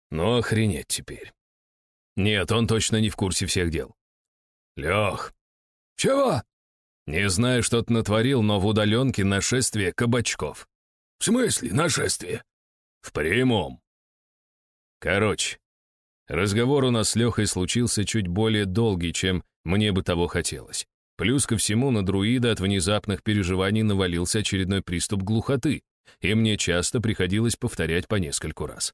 Ну, охренеть теперь. Нет, он точно не в курсе всех дел. Лех. Чего? Не знаю, что ты натворил, но в удаленке нашествие кабачков. В смысле нашествие? В прямом. Короче, разговор у нас с Лехой случился чуть более долгий, чем мне бы того хотелось. Плюс ко всему на друида от внезапных переживаний навалился очередной приступ глухоты, и мне часто приходилось повторять по нескольку раз.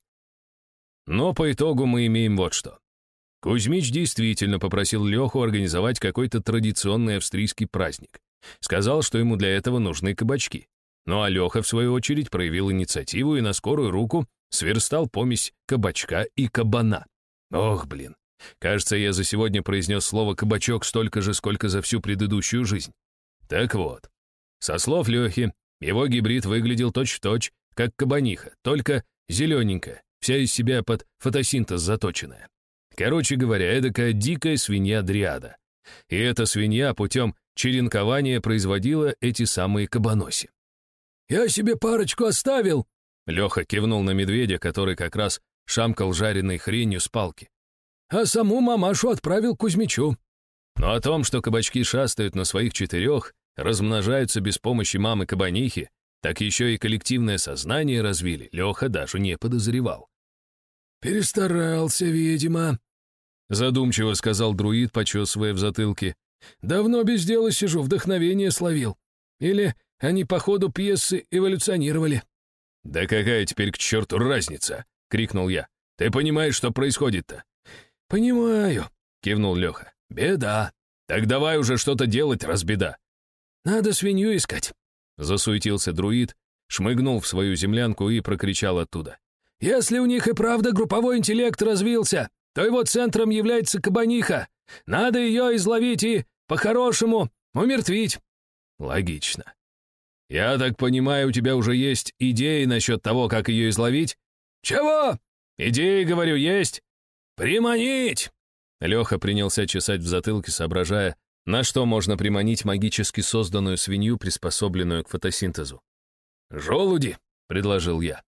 Но по итогу мы имеем вот что. Кузьмич действительно попросил Леху организовать какой-то традиционный австрийский праздник. Сказал, что ему для этого нужны кабачки. Ну а Леха, в свою очередь, проявил инициативу и на скорую руку сверстал помесь кабачка и кабана. Ох, блин. Кажется, я за сегодня произнес слово «кабачок» столько же, сколько за всю предыдущую жизнь. Так вот, со слов Лехи, его гибрид выглядел точь-в-точь, как кабаниха, только зелененькая, вся из себя под фотосинтез заточенная. Короче говоря, эдакая дикая свинья-дриада. И эта свинья путем черенкования производила эти самые кабаноси. «Я себе парочку оставил!» Леха кивнул на медведя, который как раз шамкал жареной хренью с палки. «А саму мамашу отправил Кузьмичу». Но о том, что кабачки шастают на своих четырех, размножаются без помощи мамы-кабанихи, так еще и коллективное сознание развили, Леха даже не подозревал. «Перестарался, видимо», — задумчиво сказал друид, почесывая в затылке. «Давно без дела сижу, вдохновение словил. Или они по ходу пьесы эволюционировали». «Да какая теперь к черту разница?» — крикнул я. «Ты понимаешь, что происходит-то?» «Понимаю», — кивнул Леха. «Беда». «Так давай уже что-то делать, раз беда». «Надо свинью искать», — засуетился друид, шмыгнул в свою землянку и прокричал оттуда. «Если у них и правда групповой интеллект развился, то его центром является кабаниха. Надо ее изловить и, по-хорошему, умертвить». «Логично. Я так понимаю, у тебя уже есть идеи насчет того, как ее изловить?» «Чего?» «Идеи, говорю, есть?» «Приманить!» Леха принялся чесать в затылке, соображая, на что можно приманить магически созданную свинью, приспособленную к фотосинтезу. «Желуди!» — предложил я.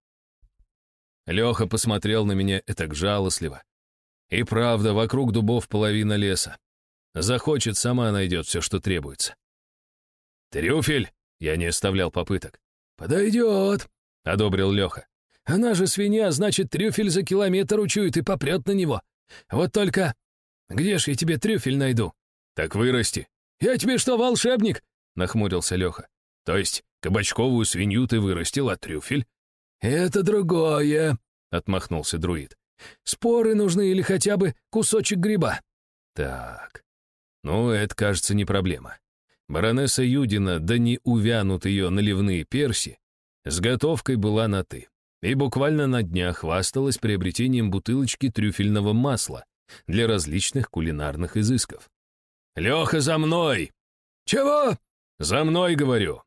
Леха посмотрел на меня этак жалостливо. И правда, вокруг дубов половина леса. Захочет, сама найдет все, что требуется. «Трюфель!» — я не оставлял попыток. «Подойдет!» — одобрил Леха. «Она же свинья, значит, трюфель за километр учует и попрет на него. Вот только где ж я тебе трюфель найду?» «Так вырасти». «Я тебе что, волшебник?» — нахмурился Леха. «То есть кабачковую свинью ты вырастил, а трюфель?» «Это другое», — отмахнулся друид. «Споры нужны или хотя бы кусочек гриба». «Так, ну, это, кажется, не проблема. Баронесса Юдина, да не увянут ее наливные перси, с готовкой была на «ты». И буквально на днях хвасталась приобретением бутылочки трюфельного масла для различных кулинарных изысков. «Леха, за мной!» «Чего?» «За мной, говорю!»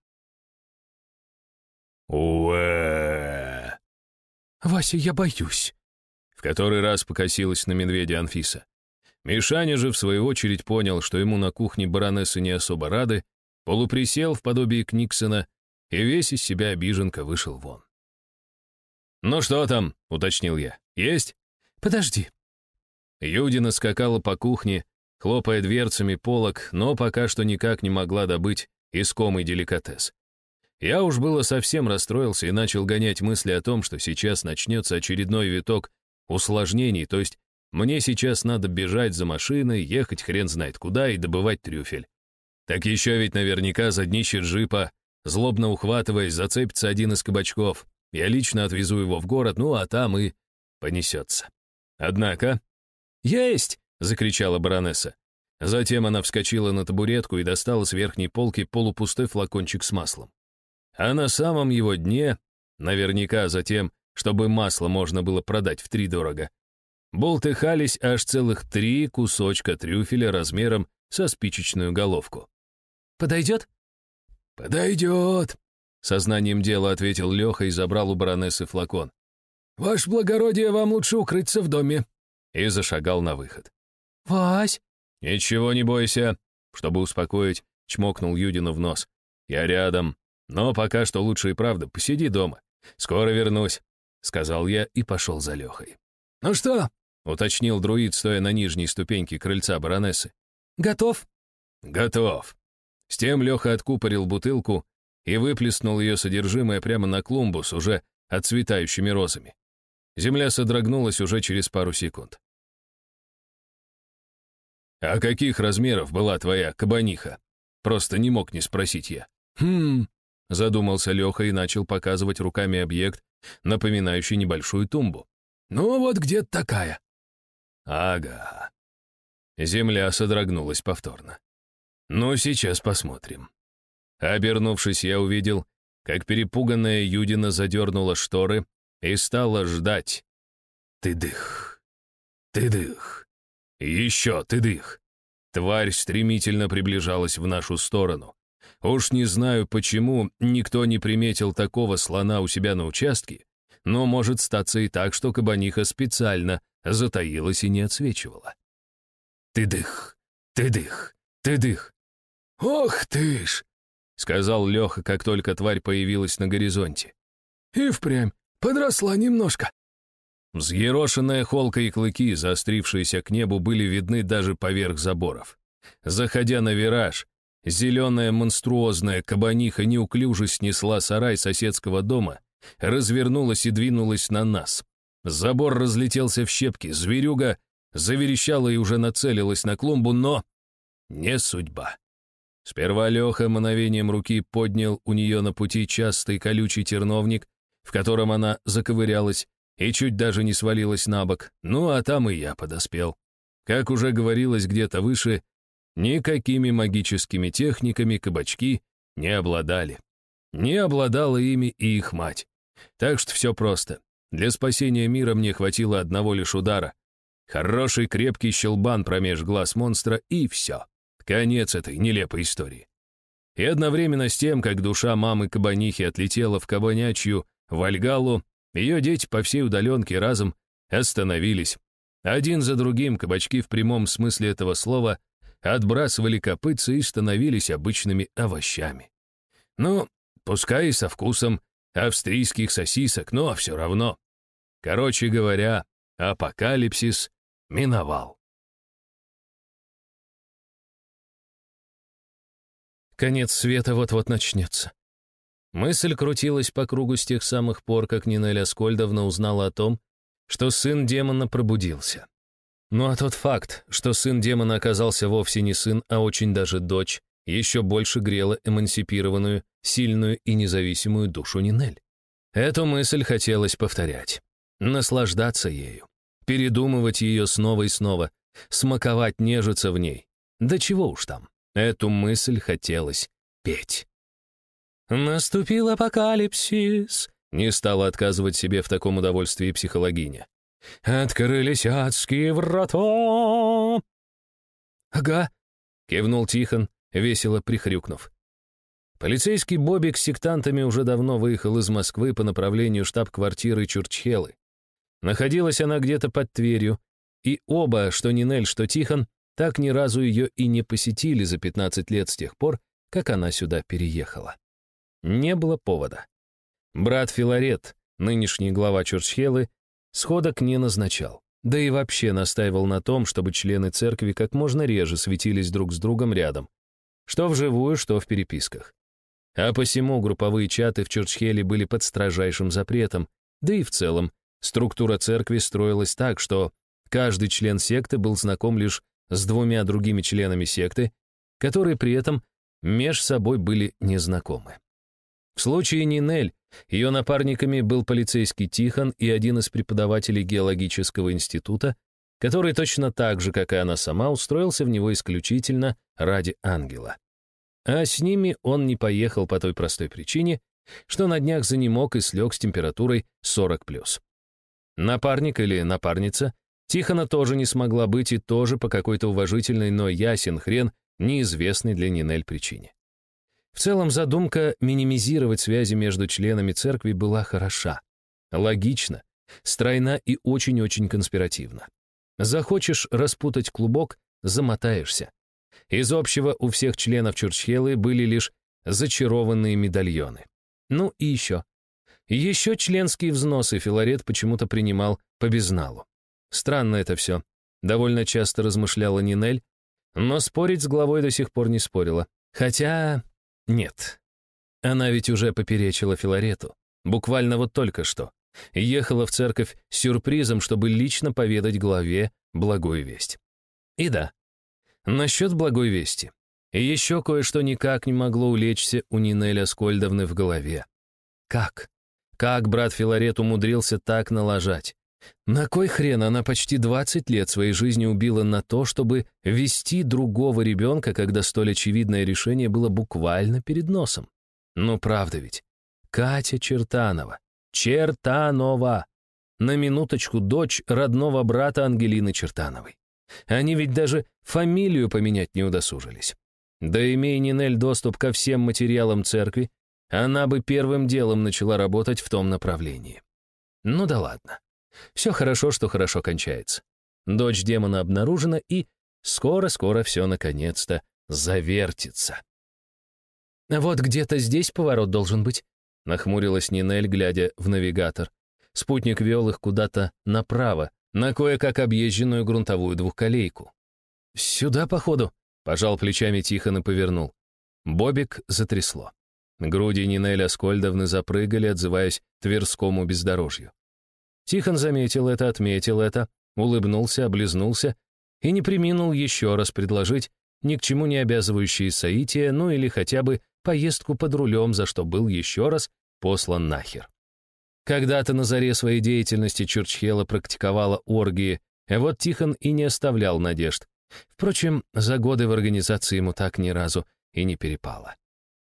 «Уэ!» «Вася, я боюсь!» В который раз покосилась на медведя Анфиса. Мишаня же, в свою очередь, понял, что ему на кухне баронессы не особо рады, полуприсел в подобие Книксона, и весь из себя обиженка вышел вон. «Ну что там?» — уточнил я. «Есть?» «Подожди». Юдина скакала по кухне, хлопая дверцами полок, но пока что никак не могла добыть искомый деликатес. Я уж было совсем расстроился и начал гонять мысли о том, что сейчас начнется очередной виток усложнений, то есть мне сейчас надо бежать за машиной, ехать хрен знает куда и добывать трюфель. Так еще ведь наверняка за днище джипа, злобно ухватываясь, зацепится один из кабачков. Я лично отвезу его в город, ну а там и понесется. Однако... «Есть!» — закричала баронесса. Затем она вскочила на табуретку и достала с верхней полки полупустой флакончик с маслом. А на самом его дне, наверняка за тем, чтобы масло можно было продать втридорого, болтыхались аж целых 3 кусочка трюфеля размером со спичечную головку. «Подойдет?» «Подойдет», — сознанием дела ответил Леха и забрал у баронессы флакон. «Ваше благородие, вам лучше укрыться в доме», и зашагал на выход. «Вась!» «Ничего не бойся», — чтобы успокоить, чмокнул Юдину в нос. «Я рядом, но пока что лучше и правда посиди дома. Скоро вернусь», — сказал я и пошел за Лехой. «Ну что?» — уточнил друид, стоя на нижней ступеньке крыльца баронессы. «Готов?» «Готов». С тем Леха откупорил бутылку и выплеснул ее содержимое прямо на клумбу с уже отцветающими розами. Земля содрогнулась уже через пару секунд. «А каких размеров была твоя кабаниха?» Просто не мог не спросить я. Задумался Леха и начал показывать руками объект, напоминающий небольшую тумбу. «Ну вот где-то такая». «Ага». Земля содрогнулась повторно. «Ну, сейчас посмотрим». Обернувшись, я увидел, как перепуганная Юдина задернула шторы и стала ждать. Тыдых, тыдых, еще тыдых. Тварь стремительно приближалась в нашу сторону. Уж не знаю, почему никто не приметил такого слона у себя на участке, но может статься и так, что кабаниха специально затаилась и не отсвечивала. Тыдых, тыдых, тыдых. «Ох ты ж!» — сказал Леха, как только тварь появилась на горизонте. «И впрямь подросла немножко». Взъерошенная холка и клыки, заострившиеся к небу, были видны даже поверх заборов. Заходя на вираж, зеленая монструозная кабаниха неуклюже снесла сарай соседского дома, развернулась и двинулась на нас. Забор разлетелся в щепки, зверюга заверещала и уже нацелилась на клумбу, но не судьба. Сперва Леха мановением руки поднял у нее на пути частый колючий терновник, в котором она заковырялась, и чуть даже не свалилась на бок, ну а там и я подоспел. Как уже говорилось где-то выше, никакими магическими техниками кабачки не обладали. Не обладала ими и их мать. Так что все просто. Для спасения мира мне хватило одного лишь удара. Хороший крепкий щелбан промеж глаз монстра, и все. Конец этой нелепой истории. И одновременно с тем, как душа мамы кабанихи отлетела в кабанячью Вальгаллу, ее дети по всей удаленке разом остановились. Один за другим кабачки в прямом смысле этого слова отбрасывали копытца и становились обычными овощами. Ну, пускай и со вкусом австрийских сосисок, но все равно. Короче говоря, апокалипсис миновал. Конец света вот-вот начнется. Мысль крутилась по кругу с тех самых пор, как Нинель Аскольдовна узнала о том, что сын демона пробудился. Ну а тот факт, что сын демона оказался вовсе не сын, а очень даже дочь, еще больше грела эмансипированную, сильную и независимую душу Нинель. Эту мысль хотелось повторять, наслаждаться ею, передумывать ее снова и снова, смаковать, нежиться в ней. Да чего уж там, эту мысль хотелось петь. «Наступил апокалипсис», — не стала отказывать себе в таком удовольствии психологиня. «Открылись адские врата». «Ага», — кивнул Тихон, весело прихрюкнув. Полицейский Бобик с сектантами уже давно выехал из Москвы по направлению штаб-квартиры Чурчхелы. Находилась она где-то под Тверью, и оба, что Нинель, что Тихон, так ни разу ее и не посетили за 15 лет с тех пор, как она сюда переехала. Не было повода. Брат Филарет, нынешний глава Чурчхелы, сходок не назначал, да и вообще настаивал на том, чтобы члены церкви как можно реже светились друг с другом рядом, что вживую, что в переписках. А посему групповые чаты в Чурчхеле были под строжайшим запретом, да и в целом структура церкви строилась так, что каждый член секты был знаком лишь с двумя другими членами секты, которые при этом меж собой были незнакомы. В случае Нинель ее напарниками был полицейский Тихон и один из преподавателей геологического института, который точно так же, как и она сама, устроился в него исключительно ради ангела. А с ними он не поехал по той простой причине, что на днях занемог и слег с температурой 40+. Напарник или напарница Тихона тоже не смогла быть и тоже по какой-то уважительной, но ясен хрен, неизвестной для Нинель причине. В целом задумка минимизировать связи между членами церкви была хороша, логична, стройна и очень-очень конспиративна. Захочешь распутать клубок — замотаешься. Из общего у всех членов Чурчхелы были лишь зачарованные медальоны. Ну и еще. Еще членские взносы Филарет почему-то принимал по безналу. Странно это все. Довольно часто размышляла Нинель, но спорить с главой до сих пор не спорила. Хотя... нет. Она ведь уже поперечила Филарету. Буквально вот только что. Ехала в церковь с сюрпризом, чтобы лично поведать главе благую весть. И да, насчет благой вести. И еще кое-что никак не могло улечься у Нинель Аскольдовны в голове. Как? Как брат Филарет умудрился так налажать? На кой хрен она почти 20 лет своей жизни убила на то, чтобы вести другого ребенка, когда столь очевидное решение было буквально перед носом? Ну правда ведь. Катя Чертанова. Чертанова! На минуточку дочь родного брата Ангелины Чертановой. Они ведь даже фамилию поменять не удосужились. Да имея Нинель доступ ко всем материалам церкви, она бы первым делом начала работать в том направлении. Ну да ладно. Все хорошо, что хорошо кончается. Дочь демона обнаружена, и скоро-скоро все наконец-то завертится. «Вот где-то здесь поворот должен быть», — нахмурилась Нинель, глядя в навигатор. Спутник вел их куда-то направо, на кое-как объезженную грунтовую двухколейку. «Сюда, походу», — пожал плечами Тихон и повернул. Бобик затрясло. Груди Нинель Аскольдовны запрыгали, отзываясь тверскому бездорожью. Тихон заметил это, отметил это, улыбнулся, облизнулся и не преминул еще раз предложить ни к чему не обязывающие соития, ну или хотя бы поездку под рулем, за что был еще раз послан нахер. Когда-то на заре своей деятельности Чурчхела практиковала оргии, а вот Тихон и не оставлял надежд. Впрочем, за годы в организации ему так ни разу и не перепало.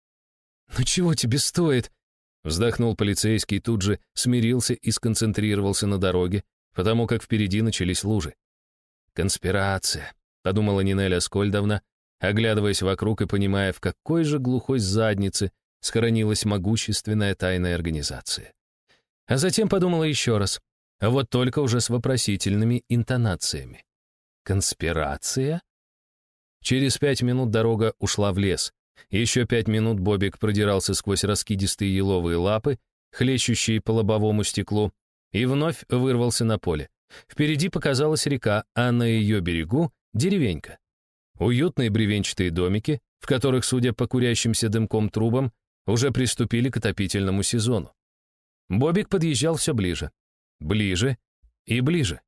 «Ну чего тебе стоит?» Вздохнул полицейский и тут же смирился и сконцентрировался на дороге, потому как впереди начались лужи. «Конспирация», — подумала Нинель Аскольдовна, оглядываясь вокруг и понимая, в какой же глухой заднице схоронилась могущественная тайная организация. А затем подумала еще раз, а вот только уже с вопросительными интонациями. «Конспирация?» Через 5 минут дорога ушла в лес. Еще 5 минут Бобик продирался сквозь раскидистые еловые лапы, хлещущие по лобовому стеклу, и вновь вырвался на поле. Впереди показалась река, а на ее берегу — деревенька. Уютные бревенчатые домики, в которых, судя по курящимся дымком трубам, уже приступили к отопительному сезону. Бобик подъезжал все ближе. Ближе и ближе.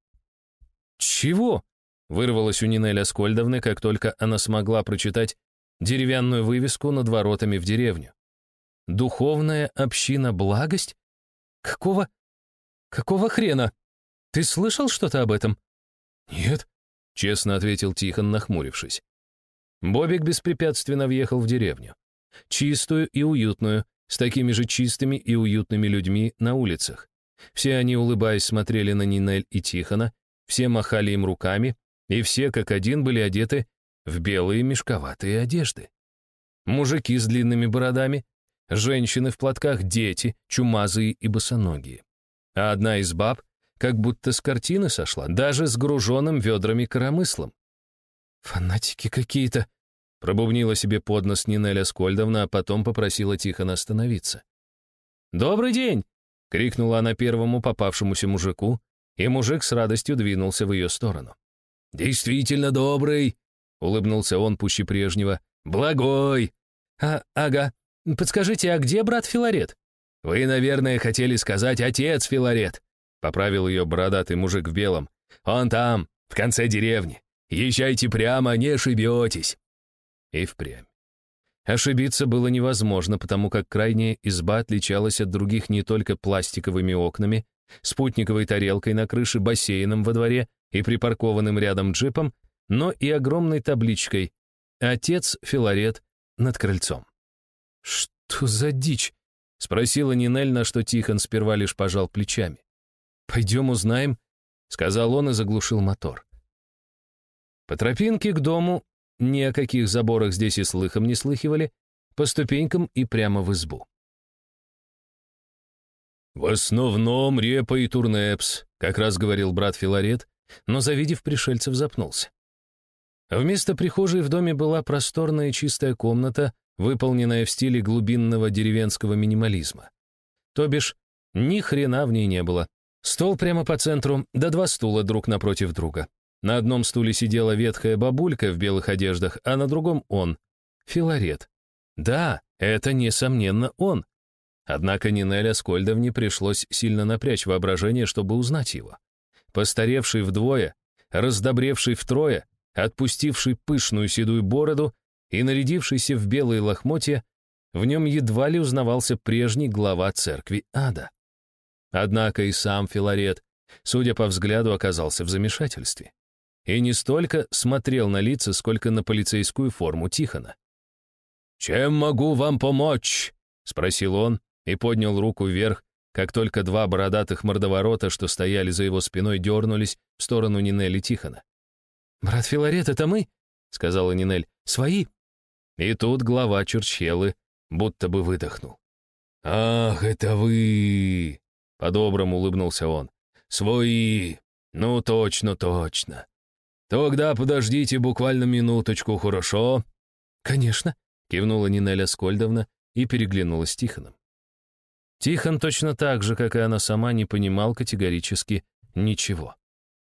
«Чего?» — вырвалось у Нинель Аскольдовны, как только она смогла прочитать деревянную вывеску над воротами в деревню. «Духовная община Благость? Какого хрена? Ты слышал что-то об этом?» «Нет», — честно ответил Тихон, нахмурившись. Бобик беспрепятственно въехал в деревню. Чистую и уютную, с такими же чистыми и уютными людьми на улицах. Все они, улыбаясь, смотрели на Нинель и Тихона, все махали им руками, и все как один были одеты в белые мешковатые одежды. Мужики с длинными бородами, женщины в платках, дети, чумазые и босоногие. А одна из баб как будто с картины сошла, даже с груженным ведрами коромыслом. «Фанатики какие-то», — пробубнила себе под нос Нинель Аскольдовна, а потом попросила Тихона остановиться. «Добрый день!» — крикнула она первому попавшемуся мужику, и мужик с радостью двинулся в ее сторону. «Действительно добрый!» — улыбнулся он пуще прежнего. «Благой!» «Ага. Подскажите, а где брат Филарет?» «Вы, наверное, хотели сказать отец Филарет», — поправил ее бородатый мужик в белом. «Он там, в конце деревни. Езжайте прямо, не ошибетесь». И впрямь. Ошибиться было невозможно, потому как крайняя изба отличалась от других не только пластиковыми окнами, спутниковой тарелкой на крыше, бассейном во дворе и припаркованным рядом джипом, но и огромной табличкой «Отец Филарет» над крыльцом. «Что за дичь?» — спросила Нинель, на что Тихон сперва лишь пожал плечами. «Пойдем узнаем», — сказал он и заглушил мотор. По тропинке к дому, ни о каких заборах здесь и слыхом не слыхивали, по ступенькам и прямо в избу. «В основном репа и турнепс», — как раз говорил брат Филарет, но, завидев пришельцев, запнулся. Вместо прихожей в доме была просторная и чистая комната, выполненная в стиле глубинного деревенского минимализма. То бишь, ни хрена в ней не было. Стол прямо по центру, да 2 стула друг напротив друга. На одном стуле сидела ветхая бабулька в белых одеждах, а на другом он, Филарет. Да, это, несомненно, он. Однако Нинель Аскольдовне пришлось сильно напрячь воображение, чтобы узнать его. Постаревший вдвое, раздобревший втрое, отпустивший пышную седую бороду и нарядившийся в белые лохмотья, в нем едва ли узнавался прежний глава церкви ада. Однако и сам Филарет, судя по взгляду, оказался в замешательстве. И не столько смотрел на лица, сколько на полицейскую форму Тихона. «Чем могу вам помочь?» — спросил он и поднял руку вверх, как только 2 бородатых мордоворота, что стояли за его спиной, дернулись в сторону Нинель и Тихона. «Брат Филарет, это мы?» — сказала Нинель. «Свои». И тут глава Чурчхелы будто бы выдохнул. «Ах, это вы!» — по-доброму улыбнулся он. «Свои! Ну, точно, точно. Тогда подождите буквально минуточку, хорошо?» «Конечно», — кивнула Нинель Аскольдовна и переглянулась с Тихоном. Тихон точно так же, как и она сама, не понимал категорически ничего.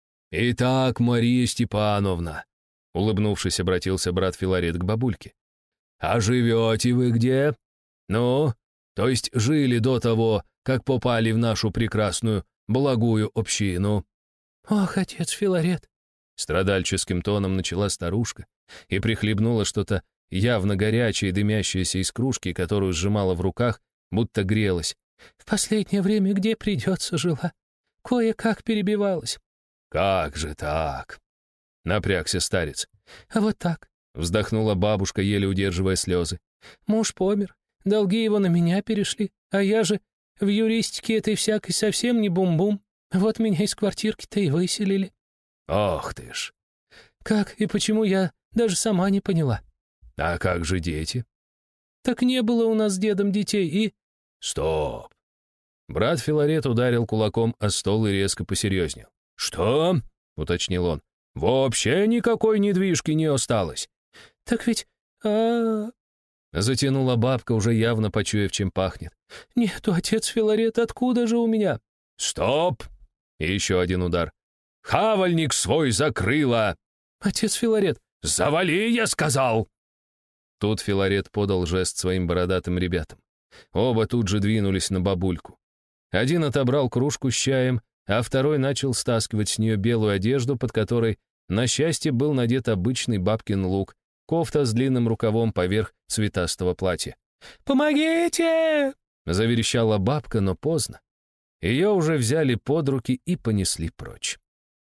«Итак, Мария Степановна», — улыбнувшись, обратился брат Филарет к бабульке. «А живете вы где? Ну, то есть жили до того, как попали в нашу прекрасную, благую общину?» «Ох, отец Филарет», — страдальческим тоном начала старушка и прихлебнула что-то явно горячее, дымящееся из кружки, которую сжимала в руках, будто грелась. «В последнее время где придется жила. Кое-как перебивалась». «Как же так?» — напрягся старец. «А вот так», — вздохнула бабушка, еле удерживая слезы. «Муж помер, долги его на меня перешли, а я же в юристике этой всякой совсем не бум-бум. Вот меня из квартирки-то и выселили». «Ох ты ж!» «Как и почему, я даже сама не поняла». «А как же дети?» «Так не было у нас с дедом детей и...» «Стоп!» Брат Филарет ударил кулаком о стол и резко посерьезнел. «Что?» — уточнил он. «Вообще никакой недвижки не осталось». «Так ведь... Затянула бабка, уже явно почуяв, чем пахнет. «Нету, отец Филарет, откуда же у меня?» «Стоп!» И еще один удар. «Хавальник свой закрыла!» «Отец Филарет!» «Завали, я сказал!» Тут Филарет подал жест своим бородатым ребятам. Оба тут же двинулись на бабульку. Один отобрал кружку с чаем, а второй начал стаскивать с нее белую одежду, под которой, на счастье, был надет обычный бабкин лук, кофта с длинным рукавом поверх цветастого платья. «Помогите!» — заверещала бабка, но поздно. Ее уже взяли под руки и понесли прочь.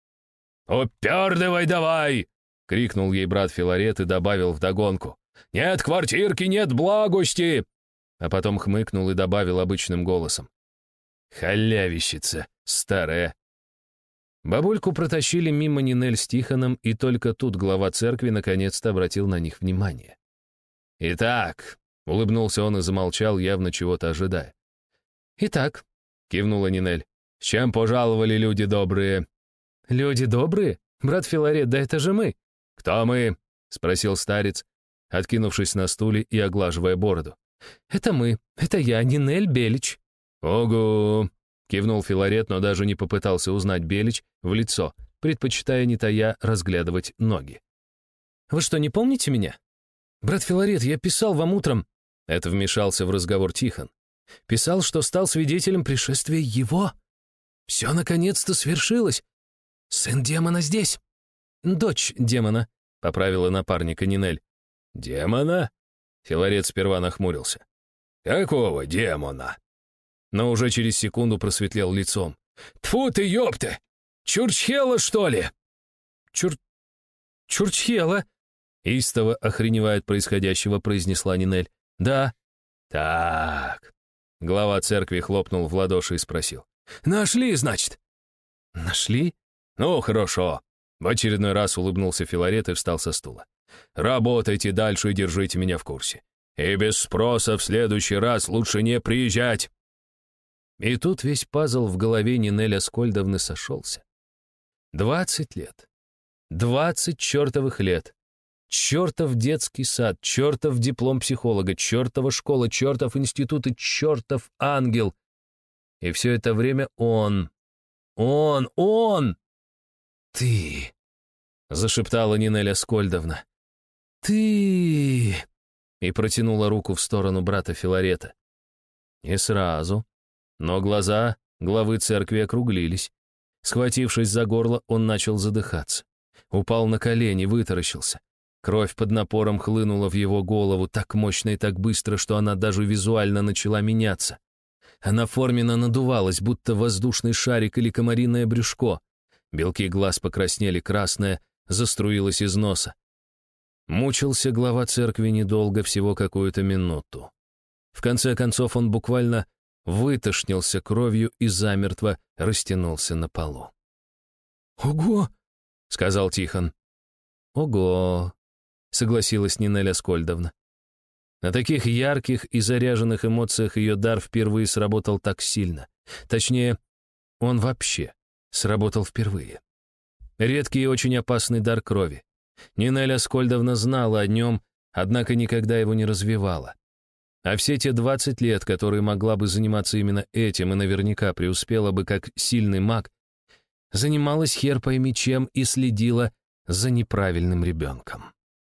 «Упердывай давай!» — крикнул ей брат Филарет и добавил вдогонку. «Нет квартирки, нет благости!» А потом хмыкнул и добавил обычным голосом. «Халявищица старая!» Бабульку протащили мимо Нинель с Тихоном, и только тут глава церкви наконец-то обратил на них внимание. «Итак», — улыбнулся он и замолчал, явно чего-то ожидая. «Итак», — кивнула Нинель, — «с чем пожаловали люди добрые?» «Люди добрые? Брат Филарет, да это же мы!» «Кто мы?» — спросил старец, откинувшись на стуле и оглаживая бороду. «Это мы. Это я, Нинель Белич». «Ого!» — кивнул Филарет, но даже не попытался узнать Белич в лицо, предпочитая, не тая, разглядывать ноги. «Вы что, не помните меня?» «Брат Филарет, я писал вам утром...» Это вмешался в разговор Тихон. «Писал, что стал свидетелем пришествия его. Все наконец-то свершилось. Сын демона здесь». «Дочь демона», — поправила напарника Нинель. «Демона?» Филарет сперва нахмурился. «Какого демона?» Но уже через секунду просветлел лицом. «Тьфу ты, ёпта! Чурчхела, что ли?» «Чурчхела?» Истово охреневая от происходящего, произнесла Нинель. «Да». «Так». Глава церкви хлопнул в ладоши и спросил. «Нашли, значит?» «Нашли?» «Ну, хорошо». В очередной раз улыбнулся Филарет и встал со стула. «Работайте дальше и держите меня в курсе. И без спроса в следующий раз лучше не приезжать». И тут весь пазл в голове Нинель Аскольдовны сошелся. 20 лет. 20 чертовых лет. Чертов детский сад, чертов диплом психолога, чертова школа, чертов институт и чертов ангел. И все это время он, Он! Ты!» — зашептала Нинель Аскольдовна. «Ты!» — и протянула руку в сторону брата Филарета. Не сразу, но глаза главы церкви округлились. Схватившись за горло, он начал задыхаться. Упал на колени, вытаращился. Кровь под напором хлынула в его голову так мощно и так быстро, что она даже визуально начала меняться. Она форменно надувалась, будто воздушный шарик или комариное брюшко. Белки глаз покраснели, красное заструилось из носа. Мучился глава церкви недолго, всего какую-то минуту. В конце концов он буквально вытошнился кровью и замертво растянулся на полу. «Ого!» — сказал Тихон. «Ого!» — согласилась Нинель Аскольдовна. На таких ярких и заряженных эмоциях ее дар впервые сработал так сильно. Точнее, он вообще сработал впервые. Редкий и очень опасный дар крови. Нинель Аскольдовна знала о нем, однако никогда его не развивала. А все те 20 лет, которые могла бы заниматься именно этим и наверняка преуспела бы как сильный маг, занималась хер пойми чем и следила за неправильным ребенком.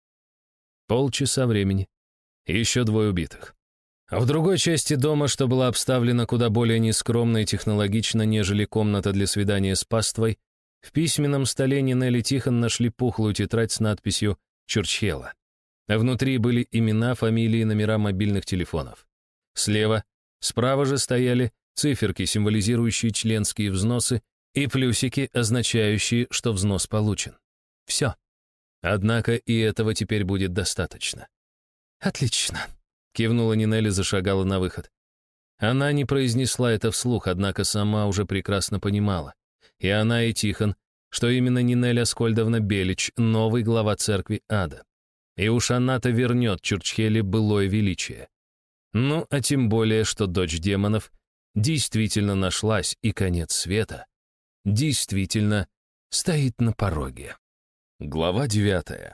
Полчаса времени. Еще 2 убитых. А в другой части дома, что была обставлена куда более нескромно и технологично, нежели комната для свидания с паствой, в письменном столе Нинель и Тихон нашли пухлую тетрадь с надписью «Чурчхела». А внутри были имена, фамилии и номера мобильных телефонов. Слева, справа же стояли циферки, символизирующие членские взносы, и плюсики, означающие, что взнос получен. Все. Однако и этого теперь будет достаточно. «Отлично», — кивнула Нинель и зашагала на выход. Она не произнесла это вслух, однако сама уже прекрасно понимала. И она, и Тихон, что именно Нинель Аскольдовна Белич, новый глава церкви ада. И уж она-то вернет Чурчхеле былое величие. Ну, а тем более, что дочь демонов действительно нашлась, и конец света действительно стоит на пороге. Глава 9.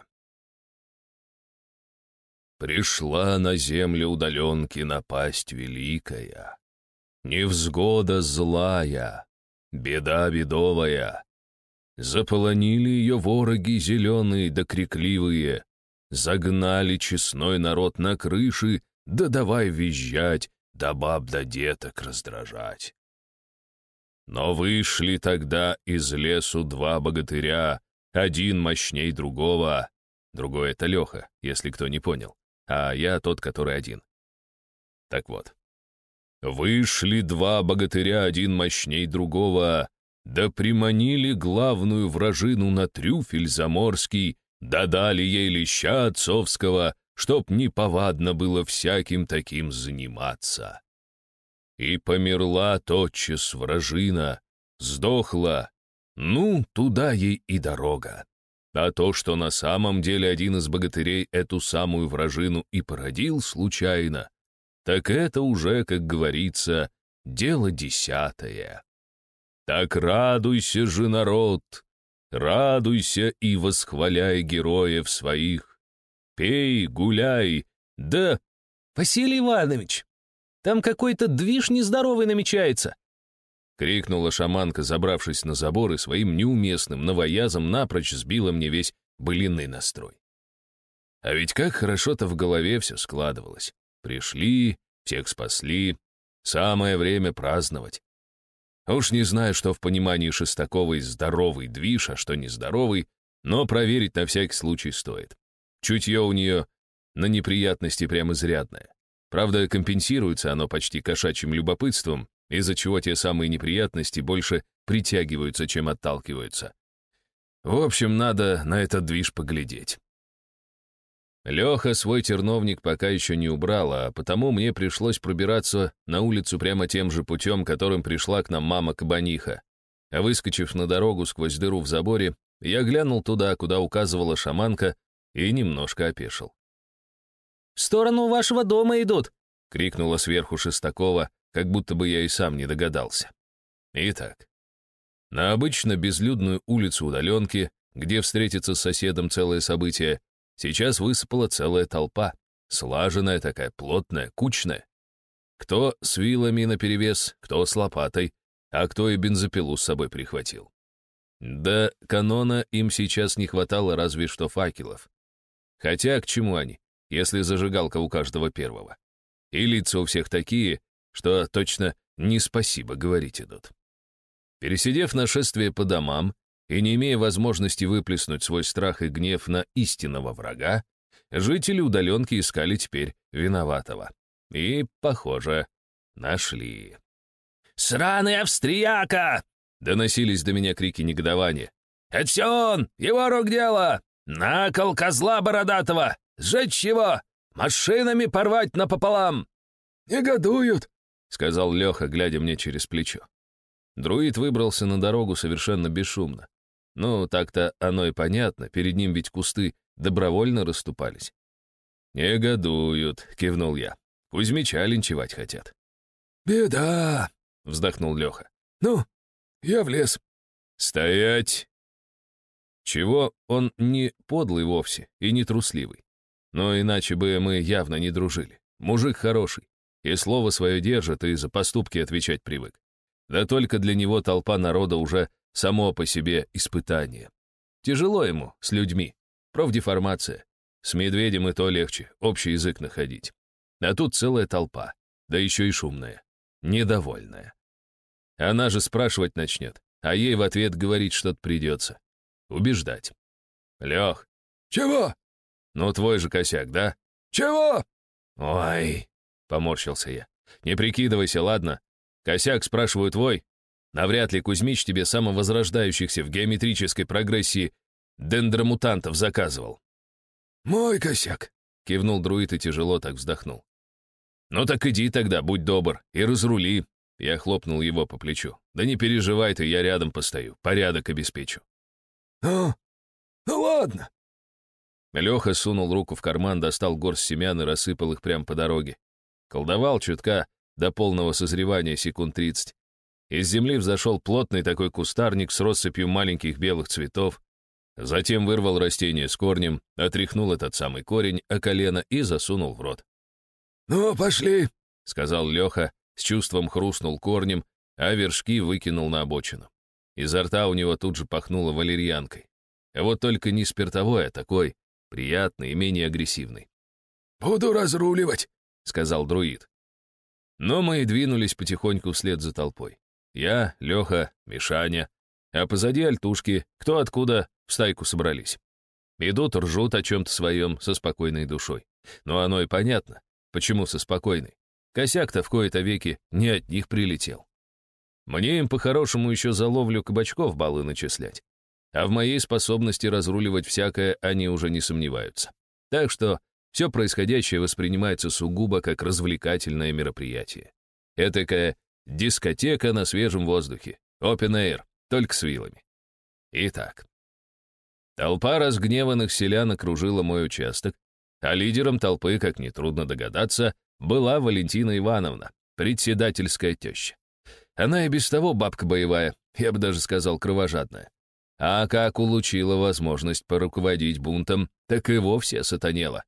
Пришла на землю удаленки напасть великая, невзгода злая, беда бедовая. Заполонили ее вороги зеленые да крикливые, загнали честной народ на крыши, да давай визжать, да баб да деток раздражать. Но вышли тогда из лесу 2 богатыря, один мощней другого, другой — это Леха, если кто не понял, а я тот, который один. Так вот, вышли 2 богатыря, один мощней другого, да приманили главную вражину на трюфель заморский, да дали ей леща отцовского, чтоб неповадно было всяким таким заниматься. И померла тотчас вражина, сдохла, ну, туда ей и дорога. А то, что на самом деле один из богатырей эту самую вражину и породил случайно, так это уже, как говорится, дело 10. Так радуйся же, народ, радуйся и восхваляй героев своих. Пей, гуляй, да... «Василий Иванович, там какой-то движ нездоровый намечается!» — крикнула шаманка, забравшись на забор и своим неуместным новоязом напрочь сбила мне весь былинный настрой. А ведь как хорошо-то в голове все складывалось. Пришли, всех спасли, самое время праздновать. Уж не знаю, что в понимании Шестаковой здоровый движ, а что нездоровый, но проверить на всякий случай стоит. Чутье у нее на неприятности прямо изрядное. Правда, компенсируется оно почти кошачьим любопытством, из-за чего те самые неприятности больше притягиваются, чем отталкиваются. В общем, надо на этот движ поглядеть. Леха свой терновник пока еще не убрал, а потому мне пришлось пробираться на улицу прямо тем же путем, которым пришла к нам мама Кабаниха. А выскочив на дорогу сквозь дыру в заборе, я глянул туда, куда указывала шаманка, и немножко опешил. «В сторону вашего дома идут!» — крикнула сверху Шестакова, как будто бы я и сам не догадался. Итак, на обычно безлюдную улицу удаленки, где встретиться с соседом целое событие, сейчас высыпала целая толпа, слаженная такая, плотная, кучная. Кто с вилами наперевес, кто с лопатой, а кто и бензопилу с собой прихватил. Да канона им сейчас не хватало разве что факелов. Хотя к чему они, если зажигалка у каждого первого? И лица у всех такие, что точно не спасибо говорить идут. Пересидев нашествие по домам и не имея возможности выплеснуть свой страх и гнев на истинного врага, жители удаленки искали теперь виноватого. И, похоже, нашли. «Сраный австрияка!» — доносились до меня крики негодования. «Это все он! Его рук дело! На кол козла бородатого! Сжечь его! Машинами порвать напополам!» «Негодуют!» — сказал Леха, глядя мне через плечо. Друид выбрался на дорогу совершенно бесшумно. Ну, так-то оно и понятно, перед ним ведь кусты добровольно расступались. «Негодуют», — кивнул я. «Кузьмича линчевать хотят». «Беда!» — вздохнул Леха. «Ну, я в лес». «Стоять!» Чего он не подлый вовсе и не трусливый. Но иначе бы мы явно не дружили. Мужик хороший, и слово свое держит, и за поступки отвечать привык. Да только для него толпа народа уже само по себе испытание. Тяжело ему с людьми, профдеформация. С медведем и то легче, общий язык находить. А тут целая толпа, да еще и шумная, недовольная. Она же спрашивать начнет, а ей в ответ говорить что-то придется. Убеждать. «Лех». «Чего?» «Ну, твой же косяк, да?» «Чего?» «Ой», — поморщился я. «Не прикидывайся, ладно? Косяк, спрашиваю, твой? Навряд ли Кузьмич тебе самовозрождающихся в геометрической прогрессии дендромутантов заказывал». «Мой косяк», — кивнул друид и тяжело так вздохнул. «Ну так иди тогда, будь добр, и разрули». Я хлопнул его по плечу. «Да не переживай ты, я рядом постою, порядок обеспечу». «Ну ладно». Леха сунул руку в карман, достал горсть семян и рассыпал их прямо по дороге. Колдовал чутка до полного созревания секунд 30. Из земли взошел плотный такой кустарник с россыпью маленьких белых цветов. Затем вырвал растение с корнем, отряхнул этот самый корень о колено и засунул в рот. «Ну, пошли», — сказал Леха, с чувством хрустнул корнем, а вершки выкинул на обочину. Изо рта у него тут же пахнуло валерьянкой. А вот только не спиртовой, а такой приятный и менее агрессивный. «Буду разруливать», — сказал друид. Но мы и двинулись потихоньку вслед за толпой. Я, Леха, Мишаня, а позади альтушки, кто откуда, в стайку собрались. Идут, ржут о чем-то своем со спокойной душой. Но оно и понятно, почему со спокойной. Косяк-то в кои-то веки не от них прилетел. Мне им по-хорошему еще за ловлю кабачков баллы начислять. А в моей способности разруливать всякое они уже не сомневаются. Так что все происходящее воспринимается сугубо как развлекательное мероприятие. Этакая дискотека на свежем воздухе, open air, только с вилами. Итак. Толпа разгневанных селян окружила мой участок, а лидером толпы, как нетрудно догадаться, была Валентина Ивановна, председательская теща. Она и без того бабка боевая, я бы даже сказал, кровожадная. А как улучила возможность поруководить бунтом, так и вовсе сатанела.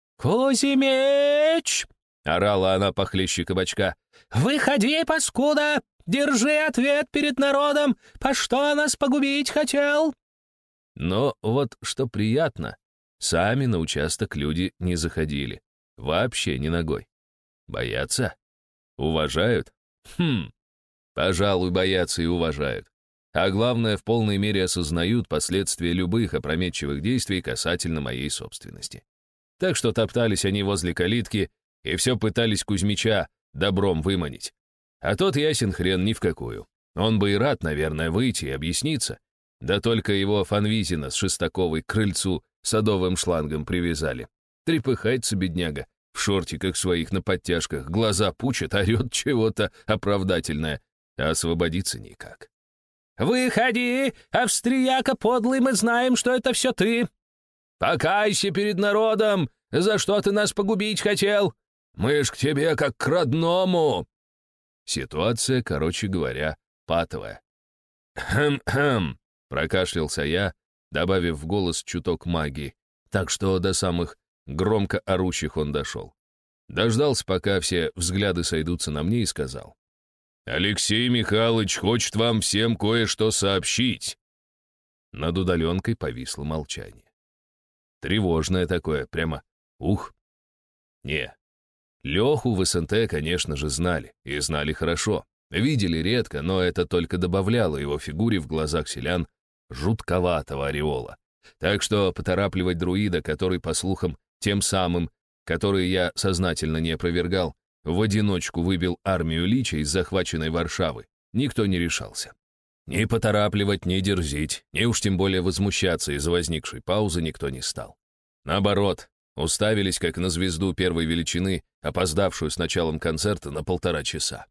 «Кузьмич!» — орала она похлеще кабачка. «Выходи, паскуда! Держи ответ перед народом, по что нас погубить хотел!» Но вот что приятно, сами на участок люди не заходили. Вообще ни ногой. Боятся? Уважают? Пожалуй, боятся и уважают. А главное, в полной мере осознают последствия любых опрометчивых действий касательно моей собственности. Так что топтались они возле калитки и все пытались Кузьмича добром выманить. А тот ясен хрен ни в какую. Он бы и рад, наверное, выйти и объясниться. Да только его Фанвизина с Шестаковой к крыльцу садовым шлангом привязали. Трепыхается бедняга, в шортиках своих на подтяжках, глаза пучат, орет чего-то оправдательное, а освободиться никак. «Выходи, австрияка подлый, мы знаем, что это все ты!» «Покайся перед народом, за что ты нас погубить хотел! Мы ж к тебе как к родному!» Ситуация, короче говоря, патовая. «Хм-хм», — прокашлялся я, добавив в голос чуток магии, так что до самых громко орущих он дошел. Дождался, пока все взгляды сойдутся на мне, и сказал. Алексей Михайлович хочет вам всем кое-что сообщить». Над удаленкой повисло молчание. Тревожное такое, прямо ух. Не, Леху в СНТ, конечно же, знали, и знали хорошо. Видели редко, но это только добавляло его фигуре в глазах селян жутковатого ореола. Так что поторапливать друида, который, по слухам, тем самым, который я сознательно не опровергал, в одиночку выбил армию лича из захваченной Варшавы, никто не решался. Ни поторапливать, ни дерзить, ни уж тем более возмущаться из-за возникшей паузы никто не стал. Наоборот, уставились как на звезду первой величины, опоздавшую с началом концерта на 1,5 часа.